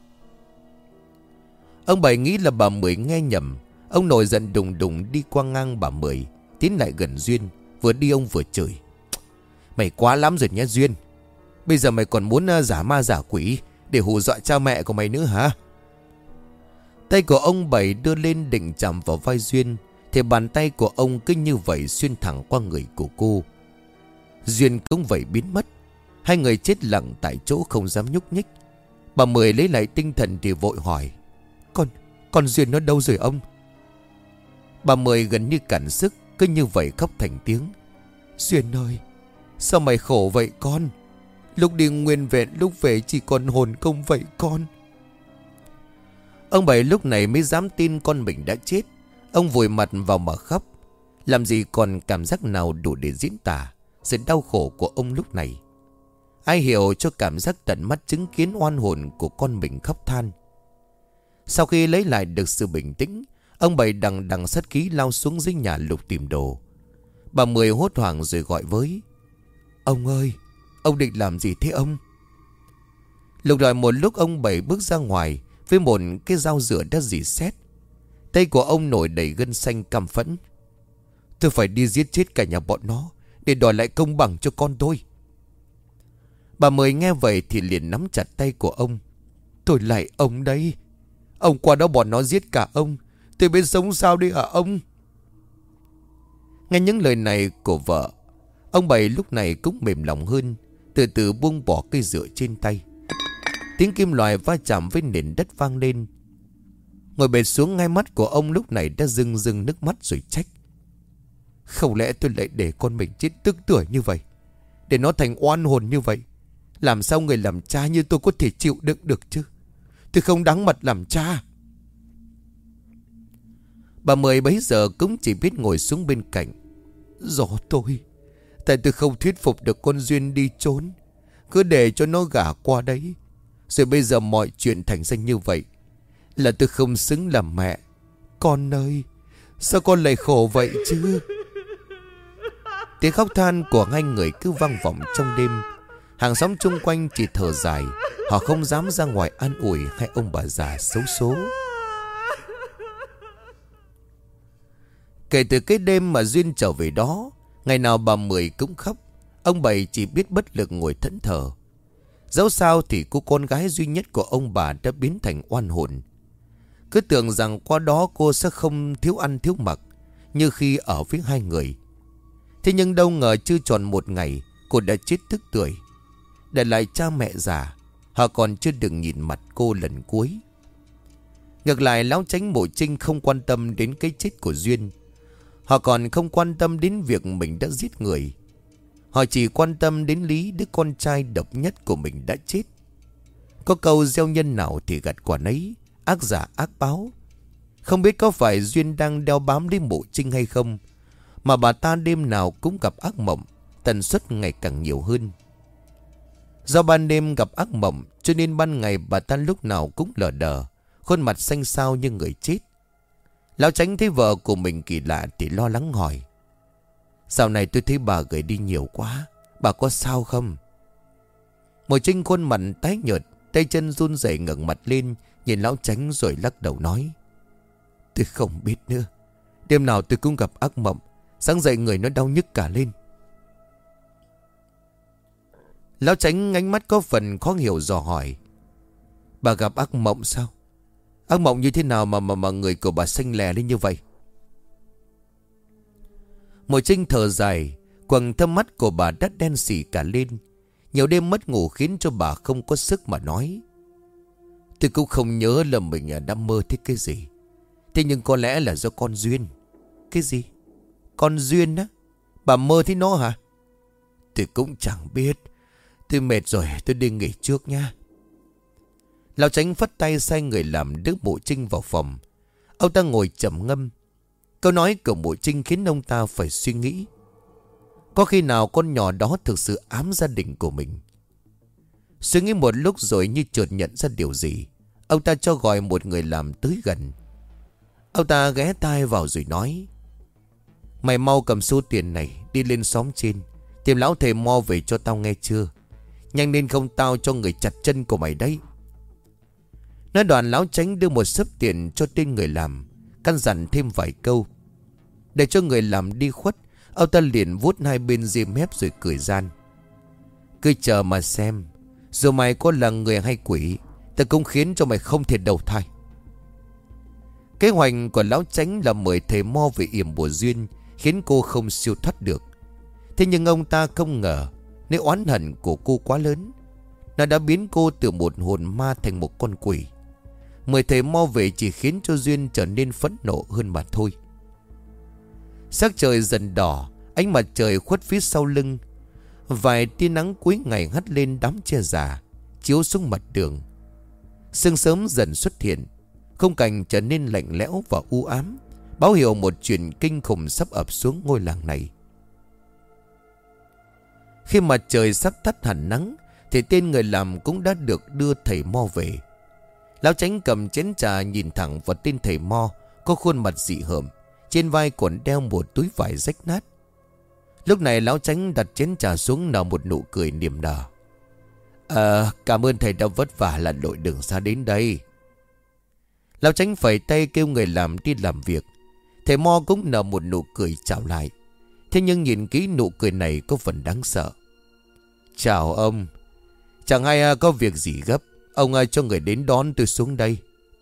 Ông Bảy nghĩ là bà Mười nghe nhầm. Ông nổi giận đùng đùng đi qua ngang bà Mười, tiến lại gần Duyên. Vừa đi ông vừa chửi. Mày quá lắm rồi nhé Duyên. Bây giờ mày còn muốn giả ma giả quỷ để hù dọa cha mẹ của mày nữa hả? Tay của ông Bảy đưa lên định chạm vào vai Duyên, thì bàn tay của ông cứ như vậy xuyên thẳng qua người của cô. Duyên cũng vậy biến mất. Hai người chết lặng tại chỗ không dám nhúc nhích. Bà Mười lấy lại tinh thần thì vội hỏi. Con Duyên nó đâu rồi ông? Bà Mười gần như cạn sức, cứ như vậy khóc thành tiếng. Duyên ơi, sao mày khổ vậy con? Lúc đi nguyên vẹn, lúc về chỉ còn hồn không vậy con? Ông Bảy lúc này mới dám tin con mình đã chết. Ông vùi mặt vào mà khóc. Làm gì còn cảm giác nào đủ để diễn tả sự đau khổ của ông lúc này. Ai hiểu cho cảm giác tận mắt chứng kiến oan hồn của con mình khóc than. Sau khi lấy lại được sự bình tĩnh, ông Bảy đằng đằng sát khí lao xuống dưới nhà lục tìm đồ. Bà Mười hốt hoảng rồi gọi với. Ông ơi, ông định làm gì thế ông? Lục đợi một lúc ông Bảy bước ra ngoài với một cái dao rửa đã rỉ sét. Tay của ông nổi đầy gân xanh căm phẫn. Tôi phải đi giết chết cả nhà bọn nó để đòi lại công bằng cho con tôi. Bà Mười nghe vậy thì liền nắm chặt tay của ông. Tôi lại ông đây. Ông qua đó bọn nó giết cả ông, tôi biết sống sao đi hả ông? Nghe những lời này của vợ, ông Bảy lúc này cũng mềm lòng hơn, từ từ buông bỏ cây rửa trên tay. Tiếng kim loại va chạm với nền đất vang lên. Ngồi bệt xuống, ngay mắt của ông lúc này đã rưng rưng nước mắt rồi trách. Không lẽ tôi lại để con mình chết tức tưởi như vậy, để nó thành oan hồn như vậy? Làm sao người làm cha như tôi có thể chịu đựng được chứ? Tôi không đáng mặt làm cha. Bà Mười bấy giờ cũng chỉ biết ngồi xuống bên cạnh. Do tôi, tại tôi không thuyết phục được con Duyên đi trốn, cứ để cho nó gả qua đấy. Rồi bây giờ mọi chuyện thành ra như vậy. Là tôi không xứng làm mẹ. Con ơi, sao con lại khổ vậy chứ? Tiếng khóc than của hai người cứ vang vọng trong đêm. Hàng xóm chung quanh chỉ thở dài. Họ không dám ra ngoài an ủi hai ông bà già xấu số. Kể từ cái đêm mà Duyên trở về đó, ngày nào bà Mười cũng khóc. Ông Bảy chỉ biết bất lực ngồi thẫn thờ. Dẫu sao thì cô con gái duy nhất của ông bà đã biến thành oan hồn. Cứ tưởng rằng qua đó cô sẽ không thiếu ăn thiếu mặc như khi ở với hai người. Thế nhưng đâu ngờ chưa tròn một ngày, cô đã chết tức tưởi, để lại cha mẹ già. Họ còn chưa được nhìn mặt cô lần cuối. Ngược lại, lão Chánh Mộ Trinh không quan tâm đến cái chết của Duyên. Họ còn không quan tâm đến việc mình đã giết người. Họ chỉ quan tâm đến Lý, đứa con trai độc nhất của mình đã chết. Có câu gieo nhân nào thì gặt quả nấy, ác giả ác báo. Không biết có phải Duyên đang đeo bám đến Mộ Trinh hay không, mà bà ta đêm nào cũng gặp ác mộng, tần suất ngày càng nhiều hơn. Do ban đêm gặp ác mộng, cho nên ban ngày bà ta lúc nào cũng lờ đờ, khuôn mặt xanh xao như người chết. Lão Chánh thấy vợ của mình kỳ lạ thì lo lắng hỏi. Dạo này tôi thấy bà gầy đi nhiều quá, bà có sao không? Mộ Trinh khuôn mặt tái nhợt, tay chân run rẩy ngẩng mặt lên nhìn Lão Chánh rồi lắc đầu nói. Tôi không biết nữa. Đêm nào tôi cũng gặp ác mộng. Sáng dậy người nó đau nhức cả lên. Lão Chánh ánh mắt có phần khó hiểu dò hỏi. Bà gặp ác mộng sao? Ác mộng như thế nào mà người của bà xanh lè lên như vậy? Mộ Trinh thở dài. Quầng thâm mắt của bà đắt đen xỉ cả lên. Nhiều đêm mất ngủ khiến cho bà không có sức mà nói. Tôi cũng không nhớ là mình đã mơ thấy cái gì. Thế nhưng có lẽ là do con Duyên. Cái gì? Con Duyên á? Bà mơ thấy nó hả? Tôi cũng chẳng biết. Tôi mệt rồi, tôi đi nghỉ trước nha. Lão Chánh phất tay sai người làm đỡ Mộ Trinh vào phòng. Ông ta ngồi trầm ngâm. Câu nói của Mộ Trinh khiến ông ta phải suy nghĩ. Có khi nào con nhỏ đó thực sự ám gia đình của mình? Suy nghĩ một lúc rồi như chợt nhận ra điều gì. Ông ta cho gọi một người làm tới gần. Ông ta ghé tai vào rồi nói. Mày mau cầm số tiền này đi lên xóm trên, tìm lão thầy Mo về cho tao nghe chưa? Nhanh lên không tao cho người chặt chân của mày đấy. Nói đoạn lão Chánh đưa một xấp tiền cho tên người làm, căn dặn thêm vài câu. Để cho người làm đi khuất, ông ta liền vuốt hai bên ria mép rồi cười gian. Cứ chờ mà xem. Dù mày có là người hay quỷ, ta cũng khiến cho mày không thể đầu thai. Kế hoạch của lão Chánh là mời thầy Mo về yểm bùa duyên, khiến cô không siêu thoát được. Thế nhưng ông ta không ngờ nỗi oán hận của cô quá lớn. Nó đã biến cô từ một hồn ma thành một con quỷ. Mời thầy Mo về chỉ khiến cho Duyên trở nên phẫn nộ hơn mà thôi. Sắc trời dần đỏ, ánh mặt trời khuất phía sau lưng. Vài tia nắng cuối ngày hắt lên đám tre già, chiếu xuống mặt đường. Sương sớm dần xuất hiện. Khung cảnh trở nên lạnh lẽo và u ám, báo hiệu một chuyện kinh khủng sắp ập xuống ngôi làng này. Khi mặt trời sắp tắt hẳn nắng, thì tên người làm cũng đã được đưa thầy Mo về. Lão Chánh cầm chén trà nhìn thẳng vào tên thầy Mo có khuôn mặt dị hợm, trên vai còn đeo một túi vải rách nát. Lúc này lão Chánh đặt chén trà xuống, nở một nụ cười niềm nở. Cảm ơn thầy đã vất vả lặn lội đường xa đến đây. Lão Chánh phẩy tay kêu người làm đi làm việc. Thầy Mo cũng nở một nụ cười chào lại. Thế nhưng nhìn kỹ nụ cười này có phần đáng sợ. Chào ông. Chẳng hay có việc gì gấp. Ông cho người đến đón tôi xuống đây.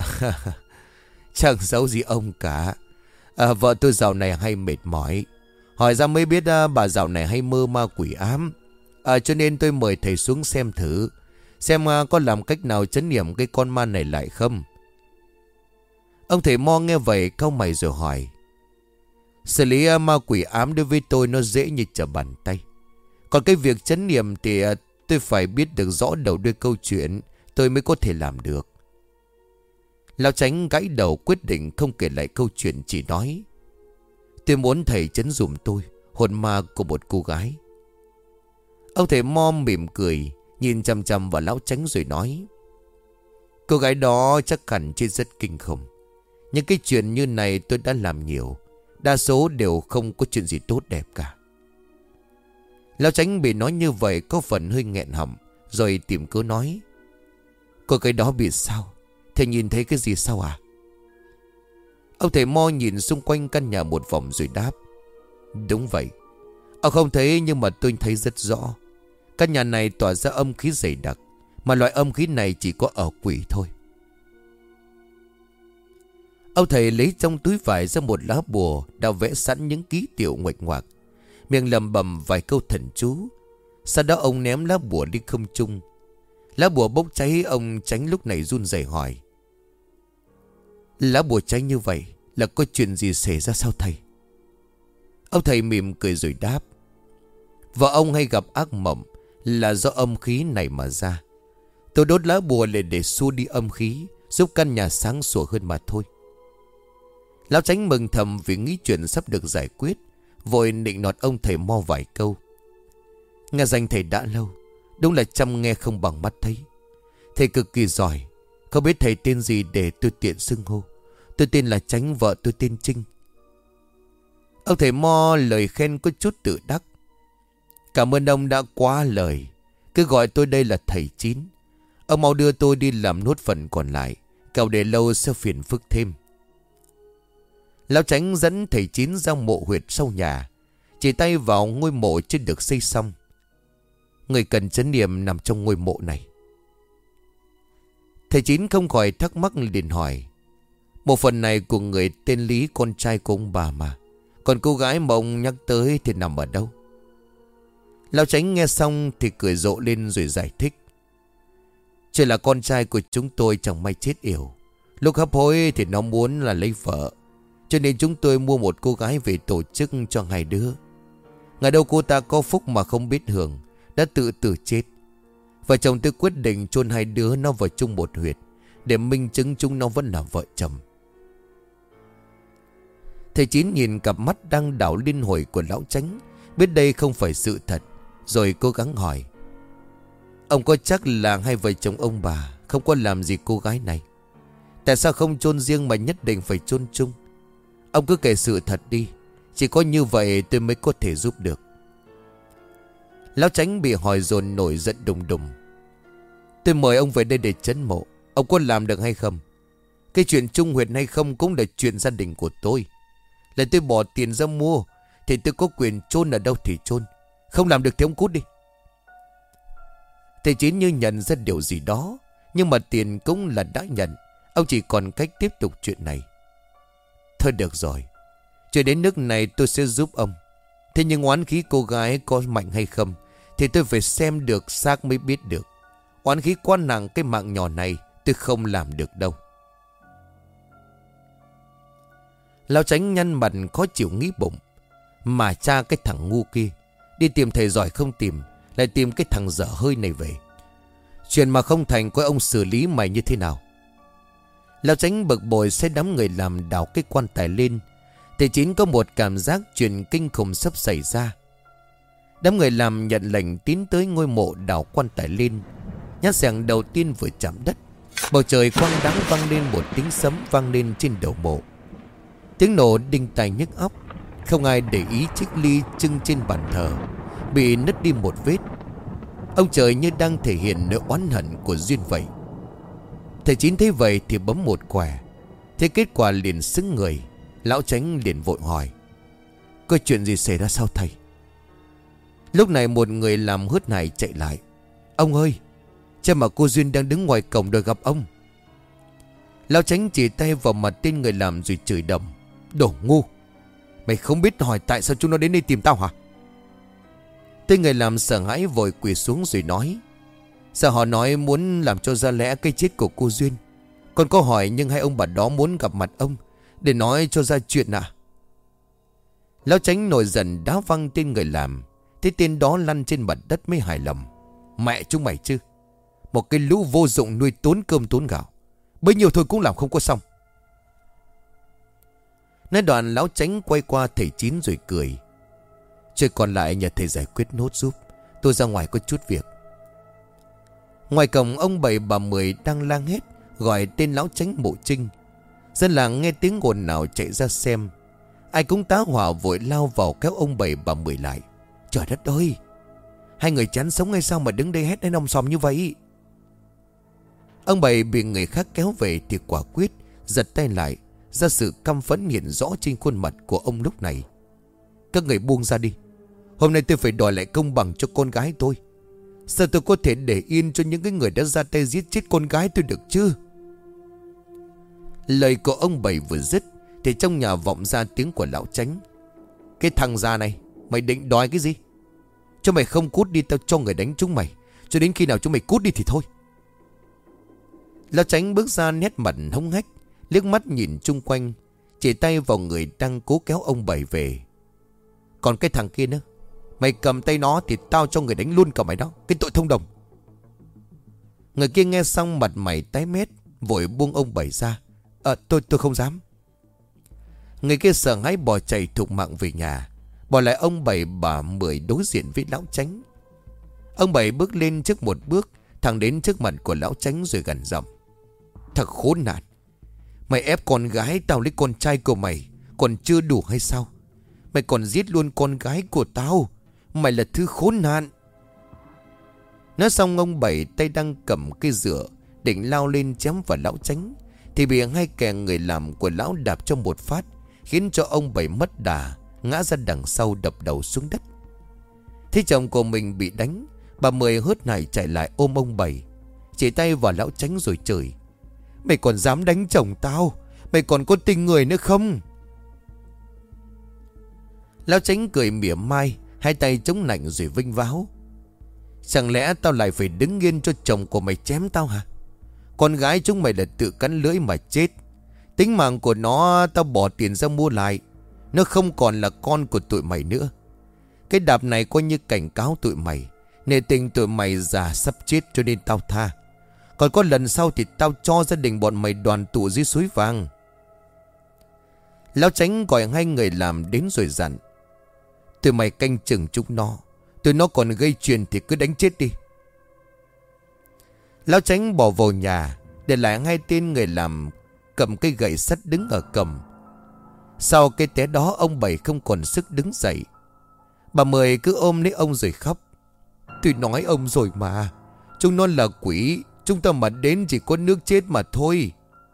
Chẳng giấu gì ông cả. Vợ tôi dạo này hay mệt mỏi. Hỏi ra mới biết bà dạo này hay mơ ma quỷ ám. Cho nên tôi mời thầy xuống xem thử. Xem có làm cách nào trấn yểm cái con ma này lại không. Ông thầy Mo nghe vậy cau mày rồi hỏi. Xử lý ma quỷ ám đối với tôi nó dễ như trở bàn tay. Còn cái việc trấn yểm thì tôi phải biết được rõ đầu đuôi câu chuyện, tôi mới có thể làm được. Lão Chánh gãy đầu quyết định không kể lại câu chuyện, chỉ nói. Tôi muốn thầy trấn dùm tôi hồn ma của một cô gái. Ông thầy Mo mỉm cười, nhìn chằm chằm vào lão Chánh rồi nói. Cô gái đó chắc hẳn chỉ rất kinh khủng. Những cái chuyện như này tôi đã làm nhiều, đa số đều không có chuyện gì tốt đẹp cả. Lão Chánh bị nói như vậy có phần hơi nghẹn họng, rồi tìm cớ nói. Cô gái đó bị sao? Thầy nhìn thấy cái gì sao à? Ông thầy Mo nhìn xung quanh căn nhà một vòng rồi đáp. Đúng vậy. Ông không thấy nhưng mà tôi thấy rất rõ. Căn nhà này tỏa ra âm khí dày đặc, mà loại âm khí này chỉ có ở quỷ thôi. Ông thầy lấy trong túi vải ra một lá bùa đã vẽ sẵn những ký hiệu nguệch ngoạc, miệng lẩm bẩm vài câu thần chú. Sau đó ông ném lá bùa đi không trung. Lá bùa bốc cháy. Ông Chánh lúc này run rẩy hỏi. Lá bùa cháy như vậy là có chuyện gì xảy ra sao thầy? Ông thầy mỉm cười rồi đáp. Vợ ông hay gặp ác mộng là do âm khí này mà ra. Tôi đốt lá bùa để xua đi âm khí, giúp căn nhà sáng sủa hơn mà thôi. Lão Chánh mừng thầm vì nghĩ chuyện sắp được giải quyết, vội nịnh nọt ông thầy Mo vài câu. Nghe danh thầy đã lâu, đúng là chăm nghe không bằng mắt thấy. Thầy cực kỳ giỏi. Không biết thầy tên gì để tôi tiện xưng hô? Tôi tên là Chánh, vợ tôi tên Trinh. Ông thầy Mo lời khen có chút tự đắc. Cảm ơn ông đã quá lời. Cứ gọi tôi đây là thầy Chín. Ông mau đưa tôi đi làm nốt phần còn lại, kẻo để lâu sẽ phiền phức thêm. Lão Chánh dẫn thầy Chín ra mộ huyệt sau nhà, chỉ tay vào ngôi mộ chưa được xây xong. Người cần trấn niệm nằm trong ngôi mộ này. Thầy Chín không khỏi thắc mắc liền hỏi: mộ phần này của người tên Lý, con trai của ông bà mà. Còn cô gái mà ông nhắc tới thì nằm ở đâu? Lão Chánh nghe xong thì cười rộ lên rồi giải thích: chỉ là con trai của chúng tôi chẳng may chết yểu. Lúc hấp hối thì nó muốn là lấy vợ, cho nên chúng tôi mua một cô gái về tổ chức cho hai đứa. Ngày đâu cô ta có phúc mà không biết hưởng, đã tự tử chết. Vợ chồng tôi quyết định chôn hai đứa nó vào chung một huyệt, để minh chứng chúng nó vẫn là vợ chồng. Thầy Chín nhìn cặp mắt đang đảo liên hồi của Lão Chánh, biết đây không phải sự thật, rồi cố gắng hỏi: ông có chắc là hai vợ chồng ông bà không có làm gì cô gái này? Tại sao không chôn riêng mà nhất định phải chôn chung? Ông cứ kể sự thật đi, chỉ có như vậy tôi mới có thể giúp được. Lão Chánh bị hỏi dồn nổi giận đùng đùng: tôi mời ông về đây để trấn mộ, ông có làm được hay không? Cái chuyện chung huyệt hay không cũng là chuyện gia đình của tôi. Là tôi bỏ tiền ra mua thì tôi có quyền chôn ở đâu thì chôn. Không làm được thì ông cút đi. Thầy Chín như nhận ra điều gì đó, nhưng mà tiền cũng là đã nhận. Ông chỉ còn cách tiếp tục chuyện này. Thôi được rồi, chuyện đến nước này tôi sẽ giúp ông. Thế nhưng oán khí cô gái có mạnh hay không thì tôi phải xem được xác mới biết được. Oán khí quá nặng, cái mạng nhỏ này tôi không làm được đâu. Lão Chánh nhăn mặt khó chịu nghĩ bụng: mà cha cái thằng ngu kia, đi tìm thầy giỏi không tìm, lại tìm cái thằng dở hơi này về. Chuyện mà không thành coi ông xử lý mày như thế nào? Lão Chánh bực bội sẽ đám người làm đào cái quan tài lên. Thầy Chín có một cảm giác chuyện kinh khủng sắp xảy ra. Đám người làm nhận lệnh tiến tới ngôi mộ đào quan tài lên. Nhát xẻng đầu tiên vừa chạm đất, bầu trời quang đãng vang lên một tiếng sấm vang lên trên đầu mộ. Tiếng nổ đinh tai nhức óc. Không ai để ý chiếc ly trưng trên bàn thờ bị nứt đi một vết. Ông trời như đang thể hiện nỗi oán hận của duyên vậy. Thầy Chín thấy vậy thì bấm một quẻ. Thế kết quả liền sững người. Lão Chánh liền vội hỏi: có chuyện gì xảy ra sao thầy? Lúc này một người làm hớt hải chạy lại: ông ơi, cha mà cô Duyên đang đứng ngoài cổng đòi gặp ông. Lão Chánh chỉ tay vào mặt tên người làm rồi chửi đầm: đồ ngu, mày không biết hỏi tại sao chúng nó đến đây tìm tao hả? Tên người làm sợ hãi vội quỳ xuống rồi nói: sao họ nói muốn làm cho ra lẽ cái chết của cô Duyên. Con có hỏi nhưng hai ông bà đó muốn gặp mặt ông để nói cho ra chuyện à? Lão Chánh nổi giận đá văng tên người làm. Thế tên đó lăn trên mặt đất mới hài lòng: mẹ chúng mày chứ, một cái lũ vô dụng nuôi tốn cơm tốn gạo, bấy nhiêu thôi cũng làm không có xong. Nói đoạn Lão Chánh quay qua thầy Chín rồi cười: chuyện còn lại nhờ thầy giải quyết nốt giúp, tôi ra ngoài có chút việc. Ngoài cổng ông Bảy bà Mười đang lang hết gọi tên Lão Chánh Mộ Trinh. Dân làng nghe tiếng ồn nào chạy ra xem. Ai cũng tá hỏa vội lao vào kéo ông Bảy bà Mười lại. Trời đất ơi, hai người chán sống hay sao mà đứng đây hét lên om sòm như vậy? Ông Bảy bị người khác kéo về thì quả quyết giật tay lại, ra sự căm phẫn hiện rõ trên khuôn mặt của ông lúc này. Các người buông ra đi, hôm nay tôi phải đòi lại công bằng cho con gái tôi. Sao tôi có thể để yên cho những cái người đã ra tay giết chết con gái tôi được chứ? Lời của ông Bảy vừa dứt thì trong nhà vọng ra tiếng của Lão Chánh: cái thằng già này, mày định đòi cái gì? Cho mày không cút đi tao cho người đánh chúng mày, cho đến khi nào chúng mày cút đi thì thôi. Lão Chánh bước ra nét mặt hống hách, liếc mắt nhìn chung quanh, chỉ tay vào người đang cố kéo ông Bảy về: còn cái thằng kia nữa, mày cầm tay nó thì tao cho người đánh luôn cả mày đó, cái tội thông đồng. Người kia nghe xong mặt mày tái mét, vội buông ông Bảy ra: tôi không dám. Người kia sợ hãi bỏ chạy thục mạng về nhà, bỏ lại ông Bảy bà Mười đối diện với Lão Chánh. Ông Bảy bước lên trước một bước, thẳng đến trước mặt của Lão Chánh rồi gằn giọng: thằng khốn nạn, mày ép con gái tao lấy con trai của mày còn chưa đủ hay sao? Mày còn giết luôn con gái của tao, mày là thứ khốn nạn. Nói xong ông Bảy tay đang cầm cây dựa định lao lên chém vào Lão Chánh thì bị hai kẻ người làm của lão đạp cho một phát, khiến cho ông Bảy mất đà, ngã ra đằng sau đập đầu xuống đất. Thấy chồng của mình bị đánh, bà Mười hớt hải chạy lại ôm ông Bảy, chỉ tay vào lão Chánh rồi chửi: "Mày còn dám đánh chồng tao? Mày còn có tình người nữa không?" Lão Chánh cười mỉa mai, hai tay chống nạnh rồi vênh váo: "Chẳng lẽ tao lại phải đứng yên cho chồng của mày chém tao hả? Con gái chúng mày là tự cắn lưỡi mà chết. Tính mạng của nó tao bỏ tiền ra mua lại. Nó không còn là con của tụi mày nữa. Cái đạp này coi như cảnh cáo tụi mày. Nể tình tụi mày già sắp chết cho nên tao tha. Còn có lần sau thì tao cho gia đình bọn mày đoàn tụ dưới suối vàng." Lão Chánh gọi hai người làm đến rồi dặn: "Tụi mày canh chừng chúng nó. Tụi nó còn gây chuyện thì cứ đánh chết đi." Lão Chánh bỏ vào nhà, để lại hai tên người làm cầm cây gậy sắt đứng ở cầm. Sau cái té đó ông Bảy không còn sức đứng dậy. Bà Mười cứ ôm lấy ông rồi khóc: "Tôi nói ông rồi mà, chúng nó là quỷ. Chúng ta mà đến chỉ có nước chết mà thôi."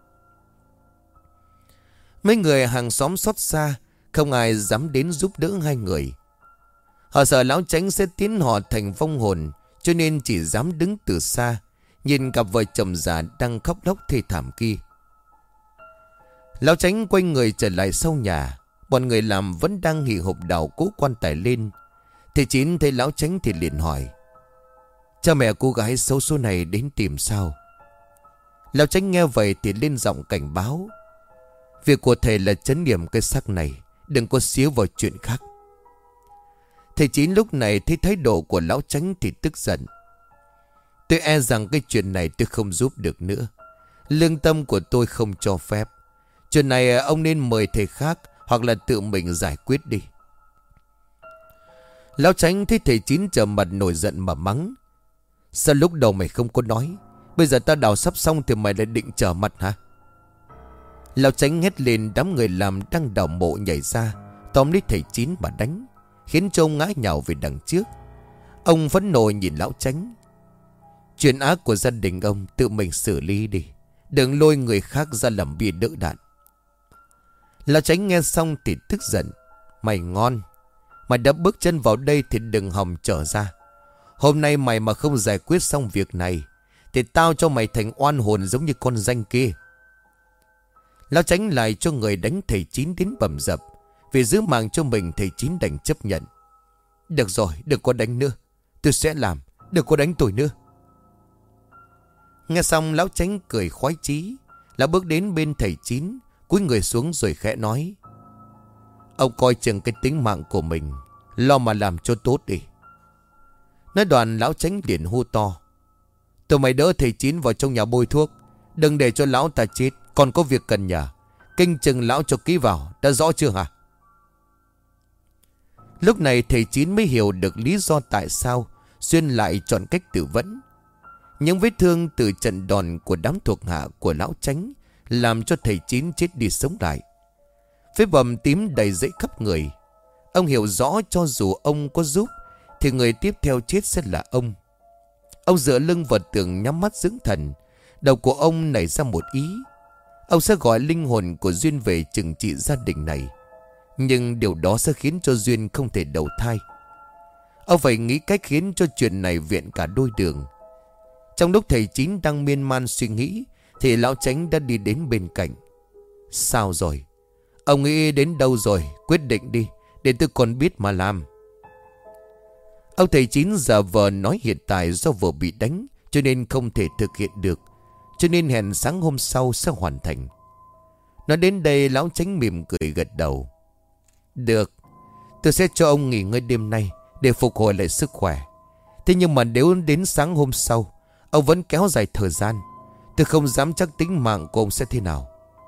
Mấy người hàng xóm xót xa, không ai dám đến giúp đỡ hai người. Họ sợ lão Chánh sẽ tiến họ thành vong hồn, cho nên chỉ dám đứng từ xa, nhìn cặp vợ chồng già đang khóc lóc thê thảm kia. Lão Chánh quay người trở lại sau nhà. Bọn người làm vẫn đang hì hục đào cố quan tài lên. Thầy Chín thấy lão Chánh thì liền hỏi: "Cha mẹ cô gái xấu số này đến tìm sao?" Lão Chánh nghe vậy thì lên giọng cảnh báo: "Việc của thầy là trấn niệm cái xác này, đừng có xíu vào chuyện khác." Thầy Chín lúc này thấy thái độ của lão Chánh thì tức giận: "Tôi e rằng cái chuyện này tôi không giúp được nữa. Lương tâm của tôi không cho phép. Chuyện này ông nên mời thầy khác, hoặc là tự mình giải quyết đi." Lão Chánh thấy thầy Chín trầm mặt nổi giận mà mắng: "Sao lúc đầu mày không có nói? Bây giờ ta đào sắp xong thì mày lại định trở mặt hả?" Lão Chánh hét lên, đám người làm đang đào mộ nhảy ra tóm lấy thầy Chín mà đánh, khiến cho ông ngã nhào về đằng trước. Ông phẫn nộ nhìn lão Chánh: "Chuyện ác của gia đình ông tự mình xử lý đi, đừng lôi người khác ra làm bia đỡ đạn." Lão Chánh nghe xong thì tức giận: "Mày ngon. Mày đã bước chân vào đây thì đừng hòng trở ra. Hôm nay mày mà không giải quyết xong việc này thì tao cho mày thành oan hồn giống như con danh kia." Lão Chánh lại cho người đánh thầy Chín đến bầm dập. Vì giữ mạng cho mình, thầy Chín đành chấp nhận: "Được rồi, đừng có đánh nữa. Tôi sẽ làm, đừng có đánh tôi nữa." Nghe xong lão Chánh cười khoái chí. Lão bước đến bên thầy Chín, cúi người xuống rồi khẽ nói: "Ông coi chừng cái tính mạng của mình, lo mà làm cho tốt đi." Nói đoạn lão Chánh liền hô to: "Tụi mày đỡ thầy Chín vào trong nhà bôi thuốc, đừng để cho lão ta chết. Còn có việc cần nhờ, canh chừng lão cho ký vào, đã rõ chưa hả?" Lúc này thầy Chín mới hiểu được lý do tại sao Xuyên lại chọn cách tự vẫn. Những vết thương từ trận đòn của đám thuộc hạ của lão Chánh làm cho thầy Chín chết đi sống lại. Vết bầm tím đầy rẫy khắp người. Ông hiểu rõ cho dù ông có giúp thì người tiếp theo chết sẽ là ông. Ông dựa lưng vào tường nhắm mắt dưỡng thần. Đầu của ông nảy ra một ý: ông sẽ gọi linh hồn của Duyên về trừng trị gia đình này. Nhưng điều đó sẽ khiến cho Duyên không thể đầu thai. Ông phải nghĩ cách khiến cho chuyện này viện cả đôi đường. Trong lúc thầy Chín đang miên man suy nghĩ thì lão Chánh đã đi đến bên cạnh. "Sao rồi? Ông nghĩ đến đâu rồi? Quyết định đi, để tôi còn biết mà làm." Ông thầy Chín giả vờ nói hiện tại do vợ bị đánh cho nên không thể thực hiện được, cho nên hẹn sáng hôm sau sẽ hoàn thành. Nói đến đây lão Chánh mỉm cười gật đầu: "Được, tôi sẽ cho ông nghỉ ngơi đêm nay để phục hồi lại sức khỏe. Thế nhưng mà nếu đến sáng hôm sau ông vẫn kéo dài thời gian, tôi không dám chắc tính mạng của ông sẽ thế nào."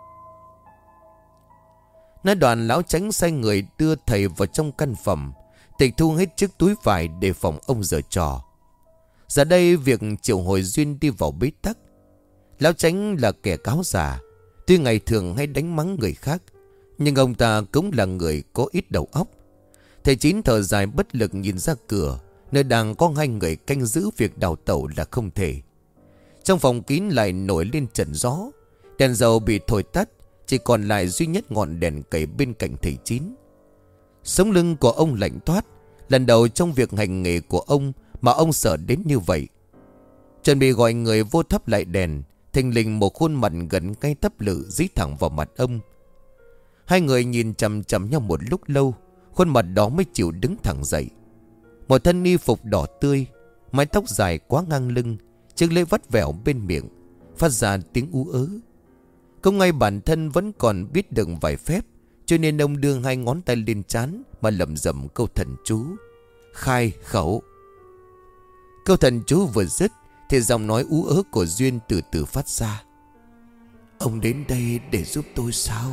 Nói đoạn lão Chánh sai người đưa thầy vào trong căn phòng, tịch thu hết chiếc túi vải để phòng ông giở trò. Giờ đây việc triệu hồi Duyên đi vào bế tắc. Lão Chánh là kẻ cáo già, tuy ngày thường hay đánh mắng người khác, nhưng ông ta cũng là người có ít đầu óc. Thầy Chín thở dài bất lực nhìn ra cửa, nơi đang có hai người canh giữ việc đào tẩu là không thể. Trong phòng kín lại nổi lên trận gió, đèn dầu bị thổi tắt, chỉ còn lại duy nhất ngọn đèn cầy bên cạnh thầy Chín. Sống lưng của ông lạnh toát. Lần đầu trong việc hành nghề của ông mà ông sợ đến như vậy. Chuẩn bị gọi người vô thắp lại đèn, thình lình một khuôn mặt gần ngay tấp lự dí thẳng vào mặt ông. Hai người nhìn chằm chằm nhau một lúc lâu, khuôn mặt đó mới chịu đứng thẳng dậy. Một thân y phục đỏ tươi, mái tóc dài quá ngang lưng, chiếc lưỡi vắt vẻo bên miệng, phát ra tiếng ú ớ. Không ngay bản thân vẫn còn biết được vài phép, cho nên ông đưa hai ngón tay lên trán mà lẩm bẩm câu thần chú: khai khẩu. Câu thần chú vừa dứt thì giọng nói ú ớ của Duyên từ từ phát ra: ông đến đây để giúp tôi sao?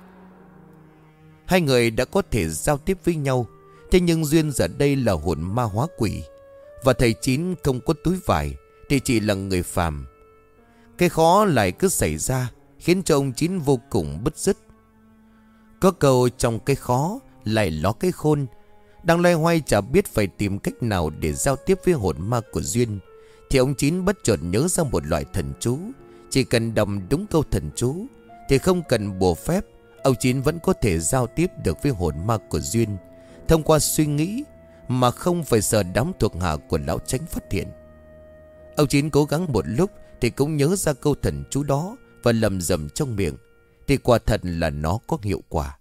Hai người đã có thể giao tiếp với nhau. Thế nhưng Duyên giờ đây là hồn ma hóa quỷ, và thầy Chín không có túi vải thì chỉ là người phàm. Cái khó lại cứ xảy ra, khiến cho ông Chín vô cùng bứt rứt. Có câu trong cái khó lại ló cái khôn. Đang loay hoay chả biết phải tìm cách nào để giao tiếp với hồn ma của Duyên, thì ông Chín bất chợt nhớ ra một loại thần chú. Chỉ cần đọc đúng câu thần chú thì không cần bùa phép, ông Chín vẫn có thể giao tiếp được với hồn ma của Duyên thông qua suy nghĩ, mà không phải sợ đám thuộc hạ của lão Chánh phát hiện. Ông Chín cố gắng một lúc thì cũng nhớ ra câu thần chú đó, và lầm rầm trong miệng thì quả thật là nó có hiệu quả.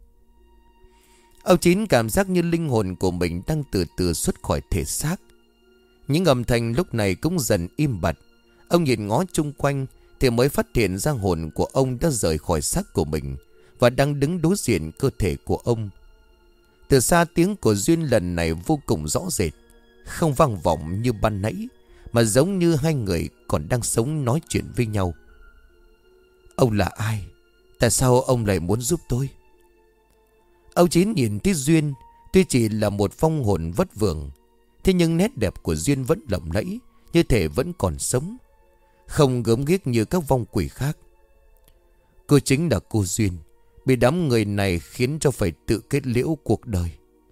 Ông Chín cảm giác như linh hồn của mình đang từ từ xuất khỏi thể xác. Những âm thanh lúc này cũng dần im bặt. Ông nhìn ngó chung quanh thì mới phát hiện ra hồn của ông đã rời khỏi xác của mình và đang đứng đối diện cơ thể của ông. Từ xa tiếng của Duyên lần này vô cùng rõ rệt, không vang vọng như ban nãy, mà giống như hai người còn đang sống nói chuyện với nhau. Ông là ai? Tại sao ông lại muốn giúp tôi? Ông Chín nhìn thấy Duyên, tuy chỉ là một phong hồn vất vưởng, thế nhưng nét đẹp của Duyên vẫn lộng lẫy, như thể vẫn còn sống, không gớm ghiếc như các vong quỷ khác. Cô chính là cô Duyên, bị đám người này khiến cho phải tự kết liễu cuộc đời.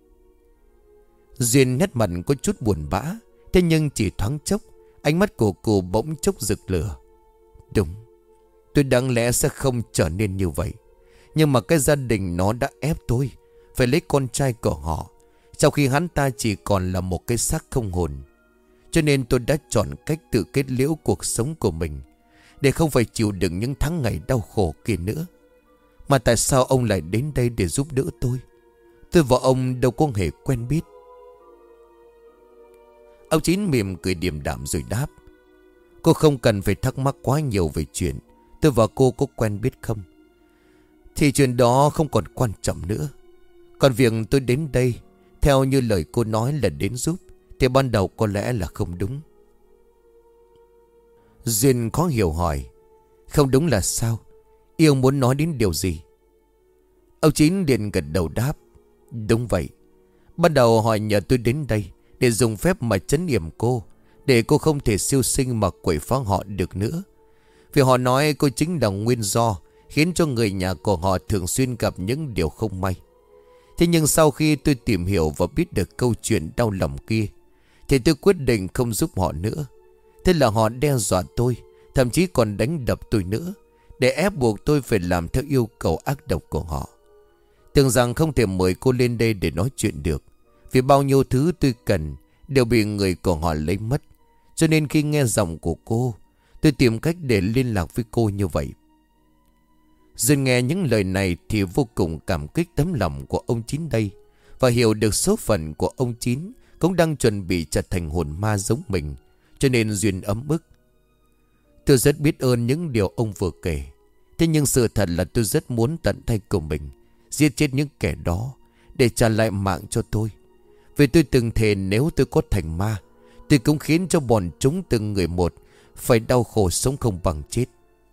Duyên nét mặt có chút buồn bã, thế nhưng chỉ thoáng chốc, ánh mắt của cô bỗng chốc rực lửa. Đúng, tôi đáng lẽ sẽ không trở nên như vậy, nhưng mà cái gia đình nó đã ép tôi phải lấy con trai của họ, trong khi hắn ta chỉ còn là một cái xác không hồn. Cho nên tôi đã chọn cách tự kết liễu cuộc sống của mình, để không phải chịu đựng những tháng ngày đau khổ kia nữa. Mà tại sao ông lại đến đây để giúp đỡ tôi? Tôi và ông đâu có hề quen biết. Ông Chín mỉm cười điềm đạm rồi đáp: cô không cần phải thắc mắc quá nhiều về chuyện tôi và cô có quen biết không. Thì chuyện đó không còn quan trọng nữa. Còn việc tôi đến đây theo như lời cô nói là đến giúp, thì ban đầu có lẽ là không đúng. Duyên khó hiểu hỏi: không đúng là sao? Yêu muốn nói đến điều gì? Ông Chín liền gật đầu đáp: đúng vậy. Ban đầu họ nhờ tôi đến đây để dùng phép mà trấn yểm cô, để cô không thể siêu sinh mà quậy phá họ được nữa. Vì họ nói cô chính là nguyên do khiến cho người nhà của họ thường xuyên gặp những điều không may. Thế nhưng sau khi tôi tìm hiểu và biết được câu chuyện đau lòng kia, thì tôi quyết định không giúp họ nữa. Thế là họ đe dọa tôi, thậm chí còn đánh đập tôi nữa, để ép buộc tôi phải làm theo yêu cầu ác độc của họ. Tưởng rằng không thể mời cô lên đây để nói chuyện được, vì bao nhiêu thứ tôi cần đều bị người của họ lấy mất. Cho nên khi nghe giọng của cô, tôi tìm cách để liên lạc với cô như vậy. Duyên nghe những lời này thì vô cùng cảm kích tấm lòng của ông Chín đây, và hiểu được số phận của ông Chín cũng đang chuẩn bị trở thành hồn ma giống mình. Cho nên Duyên ấm ức: tôi rất biết ơn những điều ông vừa kể, thế nhưng sự thật là tôi rất muốn tận tay của mình giết chết những kẻ đó để trả lại mạng cho tôi. Vì tôi từng thề nếu tôi có thành ma, tôi cũng khiến cho bọn chúng từng người một phải đau khổ sống không bằng chết.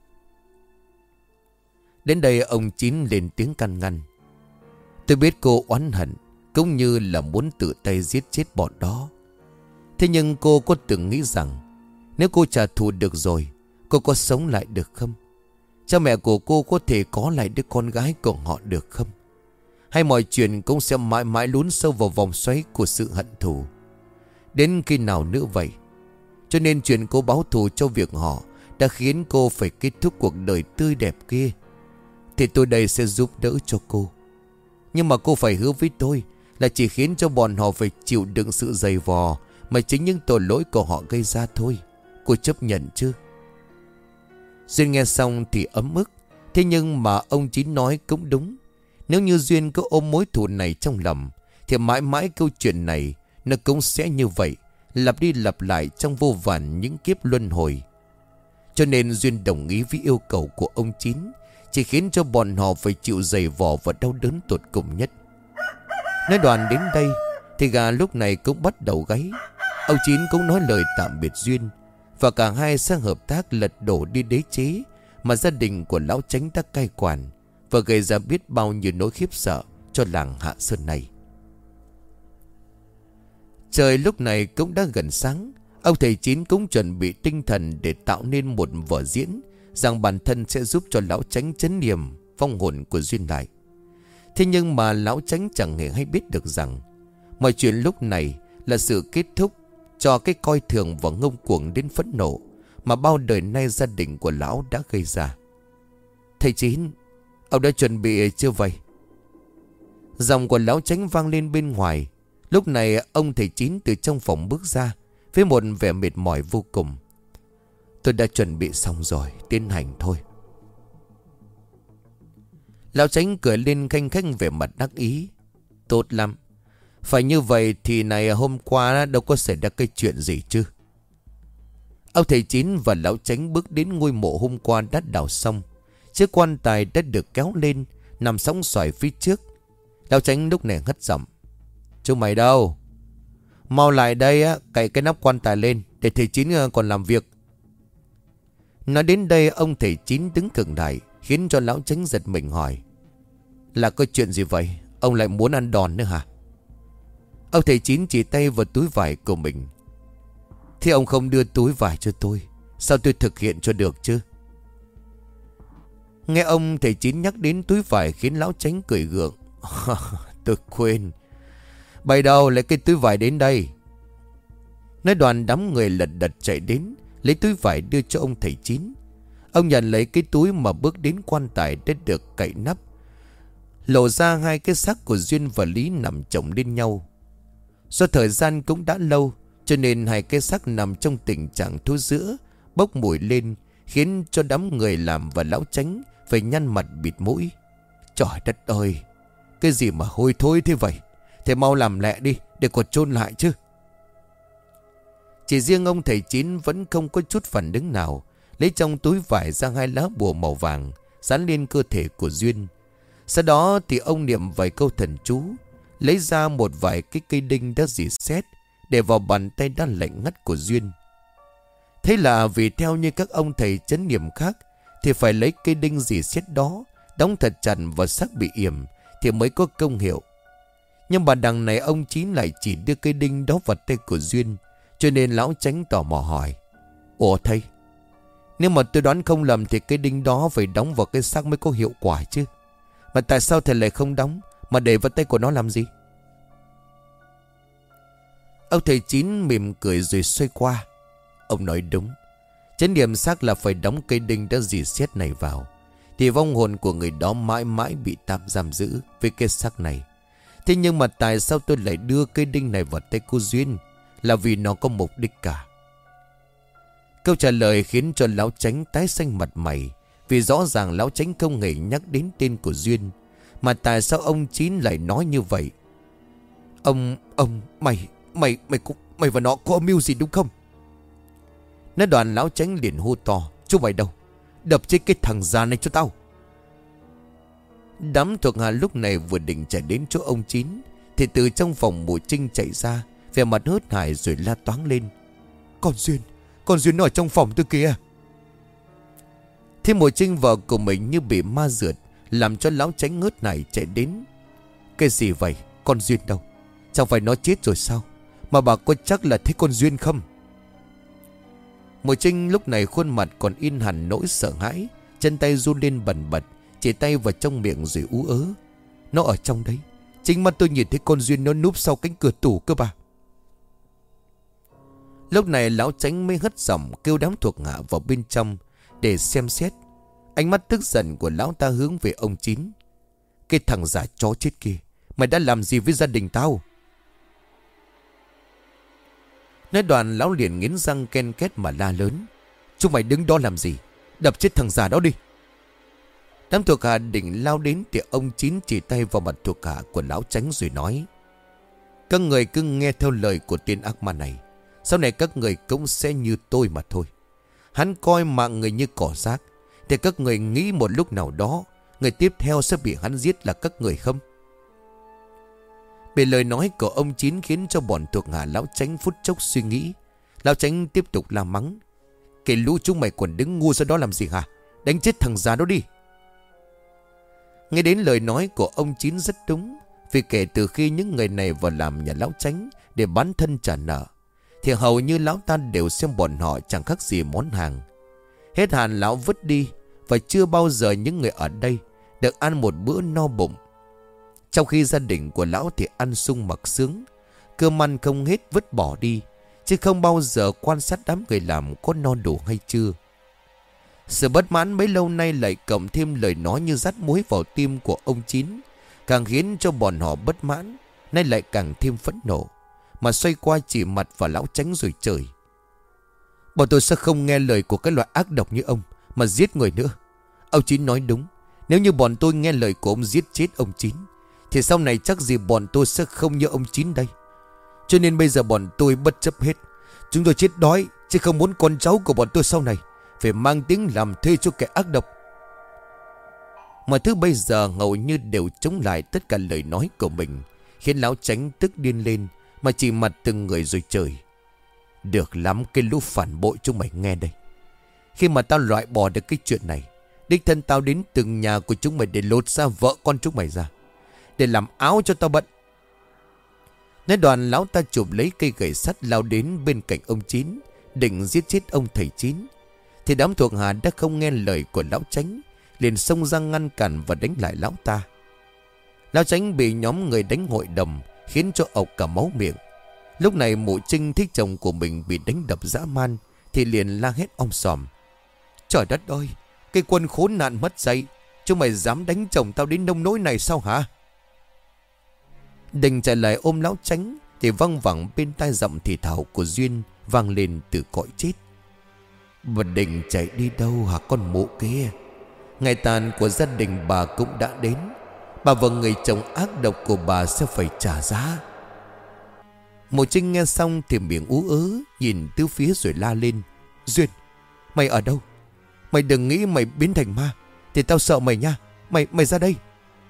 Đến đây ông Chín lên tiếng can ngăn: tôi biết cô oán hận, cũng như là muốn tự tay giết chết bọn đó. Thế nhưng cô có từng nghĩ rằng nếu cô trả thù được rồi, cô có sống lại được không? Cha mẹ của cô có thể có lại đứa con gái của họ được không? Hay mọi chuyện cũng sẽ mãi mãi lún sâu vào vòng xoáy của sự hận thù? Đến khi nào nữa vậy? Cho nên chuyện cô báo thù cho việc họ đã khiến cô phải kết thúc cuộc đời tươi đẹp kia. thì tôi đây sẽ giúp đỡ cho cô. Nhưng mà cô phải hứa với tôi là chỉ khiến cho bọn họ phải chịu đựng sự dày vò mà chính những tội lỗi của họ gây ra thôi. Cô chấp nhận chứ? Duyên nghe xong thì ấm ức. Thế nhưng mà ông Chín nói cũng đúng. Nếu như Duyên cứ ôm mối thù này trong lòng thì mãi mãi câu chuyện này nó cũng sẽ như vậy, lặp đi lặp lại trong vô vàn những kiếp luân hồi. Cho nên Duyên đồng ý với yêu cầu của ông Chín, chỉ khiến cho bọn họ phải chịu dày vò và đau đớn tột cùng nhất. Nói đoạn đến đây thì gà lúc này cũng bắt đầu gáy. Ông Chín cũng nói lời tạm biệt Duyên, và cả hai sẽ hợp tác lật đổ đi đế chế mà gia đình của lão Chánh đã cai quản, và gây ra biết bao nhiêu nỗi khiếp sợ cho làng Hạ Sơn này. Trời lúc này cũng đã gần sáng. Ông thầy Chín cũng chuẩn bị tinh thần để tạo nên một vở diễn rằng bản thân sẽ giúp cho lão Chánh trấn niệm vong hồn của Duyên lại. Thế nhưng mà lão Chánh chẳng hề hay biết được rằng mọi chuyện lúc này là sự kết thúc cho cái coi thường và ngông cuồng đến phẫn nộ mà bao đời nay gia đình của lão đã gây ra. Thầy Chín, ông đã chuẩn bị chưa vậy? Giọng của lão Chánh vang lên bên ngoài. Lúc này ông thầy Chín từ trong phòng bước ra với một vẻ mệt mỏi vô cùng. Tôi đã chuẩn bị xong rồi, tiến hành thôi. Lão Chánh cười lên khanh khách vẻ mặt đắc ý. Tốt lắm. Phải như vậy thì này hôm qua đâu có xảy ra cái chuyện gì chứ. Ông thầy Chín và lão Chánh bước đến ngôi mộ hôm qua đã đào xong. Chiếc quan tài đã được kéo lên, nằm sóng xoài phía trước. Lão Chánh lúc này hất giọng. Chúng mày đâu? Mau lại đây á, cậy cái nắp quan tài lên để thầy Chín còn làm việc. Nói đến đây ông thầy Chín đứng khựng lại, khiến cho lão Chánh giật mình hỏi. Là có chuyện gì vậy? Ông lại muốn ăn đòn nữa hả? Ông thầy Chín chỉ tay vào túi vải của mình. Thế ông không đưa túi vải cho tôi, sao tôi thực hiện cho được chứ? Nghe ông thầy Chín nhắc đến túi vải khiến lão Chánh cười gượng. Tôi quên. Bày đầu lấy cái túi vải đến đây. Nói đoàn đám người lật đật chạy đến, lấy túi vải đưa cho ông thầy Chín. Ông nhận lấy cái túi mà bước đến quan tài đã được cậy nắp, lộ ra hai cái xác của Duyên và Lý nằm chồng lên nhau. Do thời gian cũng đã lâu, cho nên hai cái xác nằm trong tình trạng thối rữa, bốc mùi lên, khiến cho đám người làm và lão Chánh phải nhăn mặt bịt mũi. Trời đất ơi, cái gì mà hôi thối thế vậy? Thế mau làm lẹ đi để còn chôn lại chứ. Chỉ riêng ông thầy Chín vẫn không có chút phản ứng nào, lấy trong túi vải ra hai lá bùa màu vàng dán lên cơ thể của Duyên. Sau đó thì ông niệm vài câu thần chú, lấy ra một vài cái cây đinh đã rỉ sét để vào bàn tay đã lạnh ngắt của Duyên. Thế là vì theo như các ông thầy trấn niệm khác thì phải lấy cây đinh rỉ sét đó đóng thật chặt vào xác bị yểm thì mới có công hiệu. Nhưng mà đằng này ông Chín lại chỉ đưa cây đinh đó vào tay của Duyên, cho nên lão Chánh tò mò hỏi. Ủa thầy, nếu mà tôi đoán không lầm thì cây đinh đó phải đóng vào cái xác mới có hiệu quả chứ. Mà tại sao thầy lại không đóng mà để vào tay của nó làm gì? Ông thầy Chín mỉm cười rồi xoay qua. Ông nói đúng. Chấn điểm xác là phải đóng cây đinh đã rỉ sét này vào, thì vong hồn của người đó mãi mãi bị tạm giam giữ với cái xác này. Thế nhưng mà tại sao tôi lại đưa cây đinh này vào tay cô Duyên? Là vì nó có mục đích cả. Câu trả lời khiến cho lão Chánh tái xanh mặt mày, vì rõ ràng lão Chánh không hề nhắc đến tên của Duyên. Mà tại sao ông Chín lại nói như vậy? Mày và nó có âm mưu gì đúng không? Nói đoạn lão Chánh liền hô to. Chúng mày đâu? Đập chết cái thằng già này cho tao. Đám thuộc hạ lúc này vừa định chạy đến chỗ ông Chín thì từ trong phòng mụ Trinh chạy ra, vẻ mặt hớt hải rồi la toáng lên. Con Duyên nó ở trong phòng tôi kìa. Thế mụ Trinh vợ của mình như bị ma rượt, làm cho lão Chánh hớt hải chạy đến. Cái gì vậy? Con Duyên đâu? Chẳng phải nó chết rồi sao? Mà bà có chắc là thấy con Duyên không? Mụ Trinh lúc này khuôn mặt còn in hẳn nỗi sợ hãi, chân tay run lên bần bật, chỉ tay vào trong miệng rồi ú ớ. Nó ở trong đấy. Chính mắt tôi nhìn thấy con Duyên nó núp sau cánh cửa tủ cơ bà. Lúc này lão Chánh mới hất giọng kêu đám thuộc hạ vào bên trong để xem xét. Ánh mắt tức giận của lão ta hướng về ông Chín. Cái thằng giả chó chết kia, mày đã làm gì với gia đình tao? Nói đoạn lão liền nghiến răng ken két mà la lớn. Chúng mày đứng đó làm gì? Đập chết thằng già đó đi. Đám thuộc hạ định lao đến thì ông Chín chỉ tay vào mặt thuộc hạ của lão Chánh rồi nói. Các người cứ nghe theo lời của tên ác ma này. Sau này các người cũng sẽ như tôi mà thôi. Hắn coi mạng người như cỏ rác. Thì các người nghĩ một lúc nào đó người tiếp theo sẽ bị hắn giết là các người không? Bị lời nói của ông Chín khiến cho bọn thuộc hạ lão Chánh phút chốc suy nghĩ. Lão Chánh tiếp tục la mắng. Cái lũ chúng mày còn đứng ngu ra đó làm gì hả? Đánh chết thằng già đó đi. Nghe đến lời nói của ông Chín rất đúng. Vì kể từ khi những người này vào làm nhà lão Chánh để bán thân trả nợ, thì hầu như lão ta đều xem bọn họ chẳng khác gì món hàng. Hết hạn lão vứt đi. Và chưa bao giờ những người ở đây được ăn một bữa no bụng. Trong khi gia đình của lão thì ăn sung mặc sướng, cơm ăn không hết vứt bỏ đi, chứ không bao giờ quan sát đám người làm có no đủ hay chưa. Sự bất mãn bấy lâu nay lại cộng thêm lời nói như dắt muối vào tim của ông Chín, càng khiến cho bọn họ bất mãn, nay lại càng thêm phẫn nộ, mà xoay qua chỉ mặt vào lão Chánh rồi chửi. Bọn tôi sẽ không nghe lời của cái loại ác độc như ông mà giết người nữa. Ông Chín nói đúng. Nếu như bọn tôi nghe lời của ông giết chết ông Chín, thì sau này chắc gì bọn tôi sẽ không như ông Chín đây. Cho nên bây giờ bọn tôi bất chấp hết. Chúng tôi chết đói, chứ không muốn con cháu của bọn tôi sau này phải mang tiếng làm thuê cho kẻ ác độc. Mọi thứ bây giờ hầu như đều chống lại tất cả lời nói của mình, khiến lão Chánh tức điên lên, mà chỉ mặt từng người rồi chửi. Được lắm cái lũ phản bội chúng mày nghe đây. Khi mà tao loại bỏ được cái chuyện này, đích thân tao đến từng nhà của chúng mày để lột ra vợ con chúng mày ra, để làm áo cho tao bận. Nói đoạn lão ta chụp lấy cây gậy sắt lao đến bên cạnh ông Chín, định giết chết ông thầy Chín. Thì đám thuộc hạ đã không nghe lời của lão Chánh, liền xông ra ngăn cản và đánh lại lão ta. Lão Chánh bị nhóm người đánh hội đồng, khiến cho ộc cả máu miệng. Lúc này Mụ Trinh thấy chồng của mình bị đánh đập dã man, thì liền la hét om sòm. Trời đất ơi, cái quân khốn nạn mất dạy, chúng mày dám đánh chồng tao đến nông nỗi này sao hả? Định chạy lại ôm lão Chánh, thì văng vẳng bên tai giọng thì thào của Duyên vang lên từ cõi chết. Bà Định chạy đi đâu hả con Mụ kia? Ngày tàn của gia đình bà cũng đã đến. Bà và người chồng ác độc của bà sẽ phải trả giá. Mụ Trinh nghe xong thì miệng ú ớ, nhìn tứ phía rồi la lên. Duyên, mày ở đâu? Mày đừng nghĩ mày biến thành ma, thì tao sợ mày nha. Mày ra đây.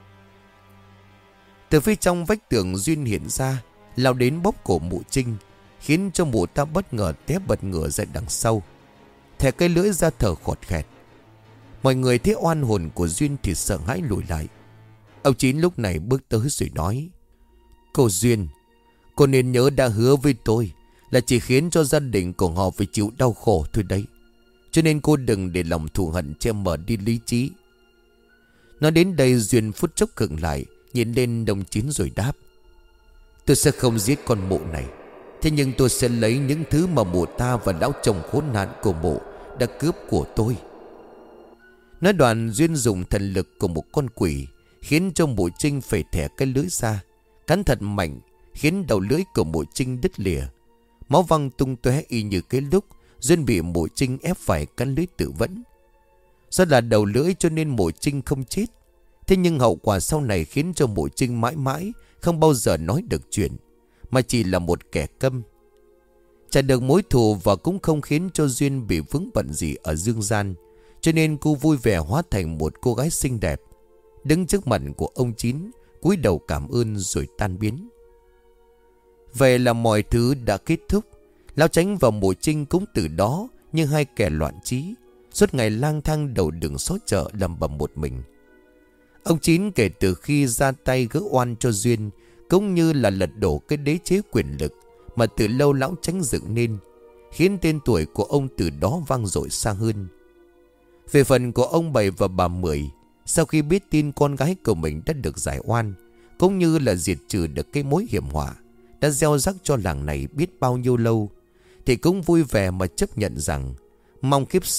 Từ phía trong vách tường Duyên hiện ra, lao đến bóp cổ Mụ Trinh, khiến cho mụ ta bất ngờ té bật ngửa ra đằng sau, thè cái lưỡi ra thở khọt khẹt. Mọi người thấy oan hồn của Duyên thì sợ hãi lùi lại. Ông Chín lúc này bước tới rồi nói. Cô Duyên, cô nên nhớ đã hứa với tôi là chỉ khiến cho gia đình của họ phải chịu đau khổ thôi đấy. Cho nên cô đừng để lòng thù hận che mờ đi lý trí. Nói đến đây Duyên phút chốc khựng lại, nhìn lên đồng Chín rồi đáp. Tôi sẽ không giết con Mụ này, thế nhưng tôi sẽ lấy những thứ mà mụ ta và lão chồng khốn nạn của Mụ đã cướp của tôi. Nói đoạn Duyên dùng thần lực của một con quỷ, khiến cho Mụ Trinh phải thẻ cái lưỡi ra, cắn thật mạnh, khiến đầu lưỡi của Mụ Trinh đứt lìa. Máu văng tung tóe y như cái lúc Duyên bị Mụ Trinh ép phải cắn lưỡi tự vẫn. Do là đầu lưỡi cho nên Mụ Trinh không chết. Thế nhưng hậu quả sau này khiến cho Mụ Trinh mãi mãi không bao giờ nói được chuyện, mà chỉ là một kẻ câm. Trả được mối thù và cũng không khiến cho Duyên bị vướng bận gì ở dương gian, cho nên cô vui vẻ hóa thành một cô gái xinh đẹp, đứng trước mặt của ông Chín, cúi đầu cảm ơn rồi tan biến. Vậy là mọi thứ đã kết thúc. Lão Chánh và Mụ Trinh cũng từ đó như hai kẻ loạn trí, suốt ngày lang thang đầu đường xó chợ lầm bầm một mình. Ông Chín kể từ khi ra tay gỡ oan cho Duyên, cũng như là lật đổ cái đế chế quyền lực mà từ lâu lão Chánh dựng nên, khiến tên tuổi của ông từ đó vang dội xa hơn. Về phần của ông Bảy và bà Mười, sau khi biết tin con gái của mình đã được giải oan, cũng như là diệt trừ được cái mối hiểm họa đã gieo rắc cho làng này biết bao nhiêu lâu, thì cũng vui vẻ mà chấp nhận rằng mong kiếp sau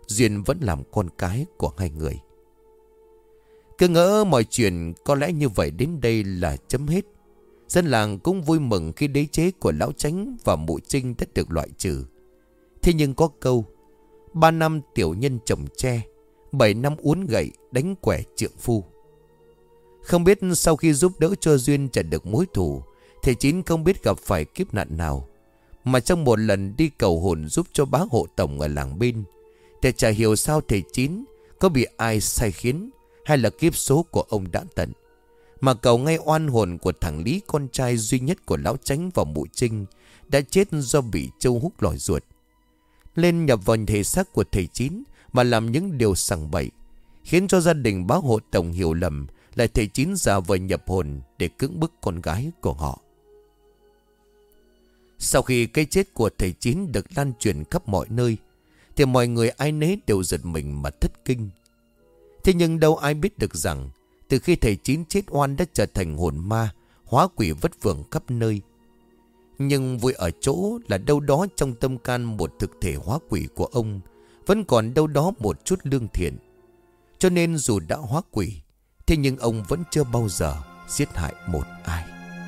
Duyên vẫn làm con cái của hai người. Cứ ngỡ mọi chuyện có lẽ như vậy đến đây là chấm hết. Dân làng cũng vui mừng khi đế chế của Lão Chánh và Mụ Trinh đã được loại trừ. Thế nhưng có câu: 3 năm tiểu nhân trồng tre, 7 năm uốn gậy đánh quẻ trượng phu. Không biết sau khi giúp đỡ cho Duyên trả được mối thù, thầy Chín không biết gặp phải kiếp nạn nào, mà trong một lần đi cầu hồn giúp cho bá hộ tổng ở làng bên, thầy chả hiểu sao thầy Chín có bị ai sai khiến, hay là kiếp số của ông đã tận, mà cầu ngay oan hồn của thằng Lý, con trai duy nhất của Lão Chánh và Mụ Trinh, đã chết do bị trâu hút lòi ruột, lên nhập vào thể xác của thầy Chín mà làm những điều sằng bậy, khiến cho gia đình bá hộ tổng hiểu lầm là thầy Chín giả vờ nhập hồn để cưỡng bức con gái của họ. Sau khi cái chết của thầy Chín được lan truyền khắp mọi nơi, thì mọi người ai nấy đều giật mình mà thất kinh. Thế nhưng đâu ai biết được rằng, từ khi thầy Chín chết oan đã trở thành hồn ma, hóa quỷ vất vưởng khắp nơi. Nhưng vui ở chỗ là đâu đó trong tâm can một thực thể hóa quỷ của ông vẫn còn đâu đó một chút lương thiện. Cho nên dù đã hóa quỷ, thế nhưng ông vẫn chưa bao giờ giết hại một ai.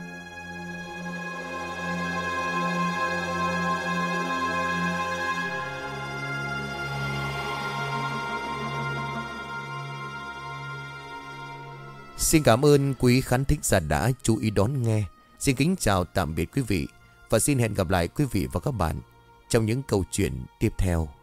Xin cảm ơn quý khán thính giả đã chú ý đón nghe. Xin kính chào tạm biệt quý vị, và xin hẹn gặp lại quý vị và các bạn trong những câu chuyện tiếp theo.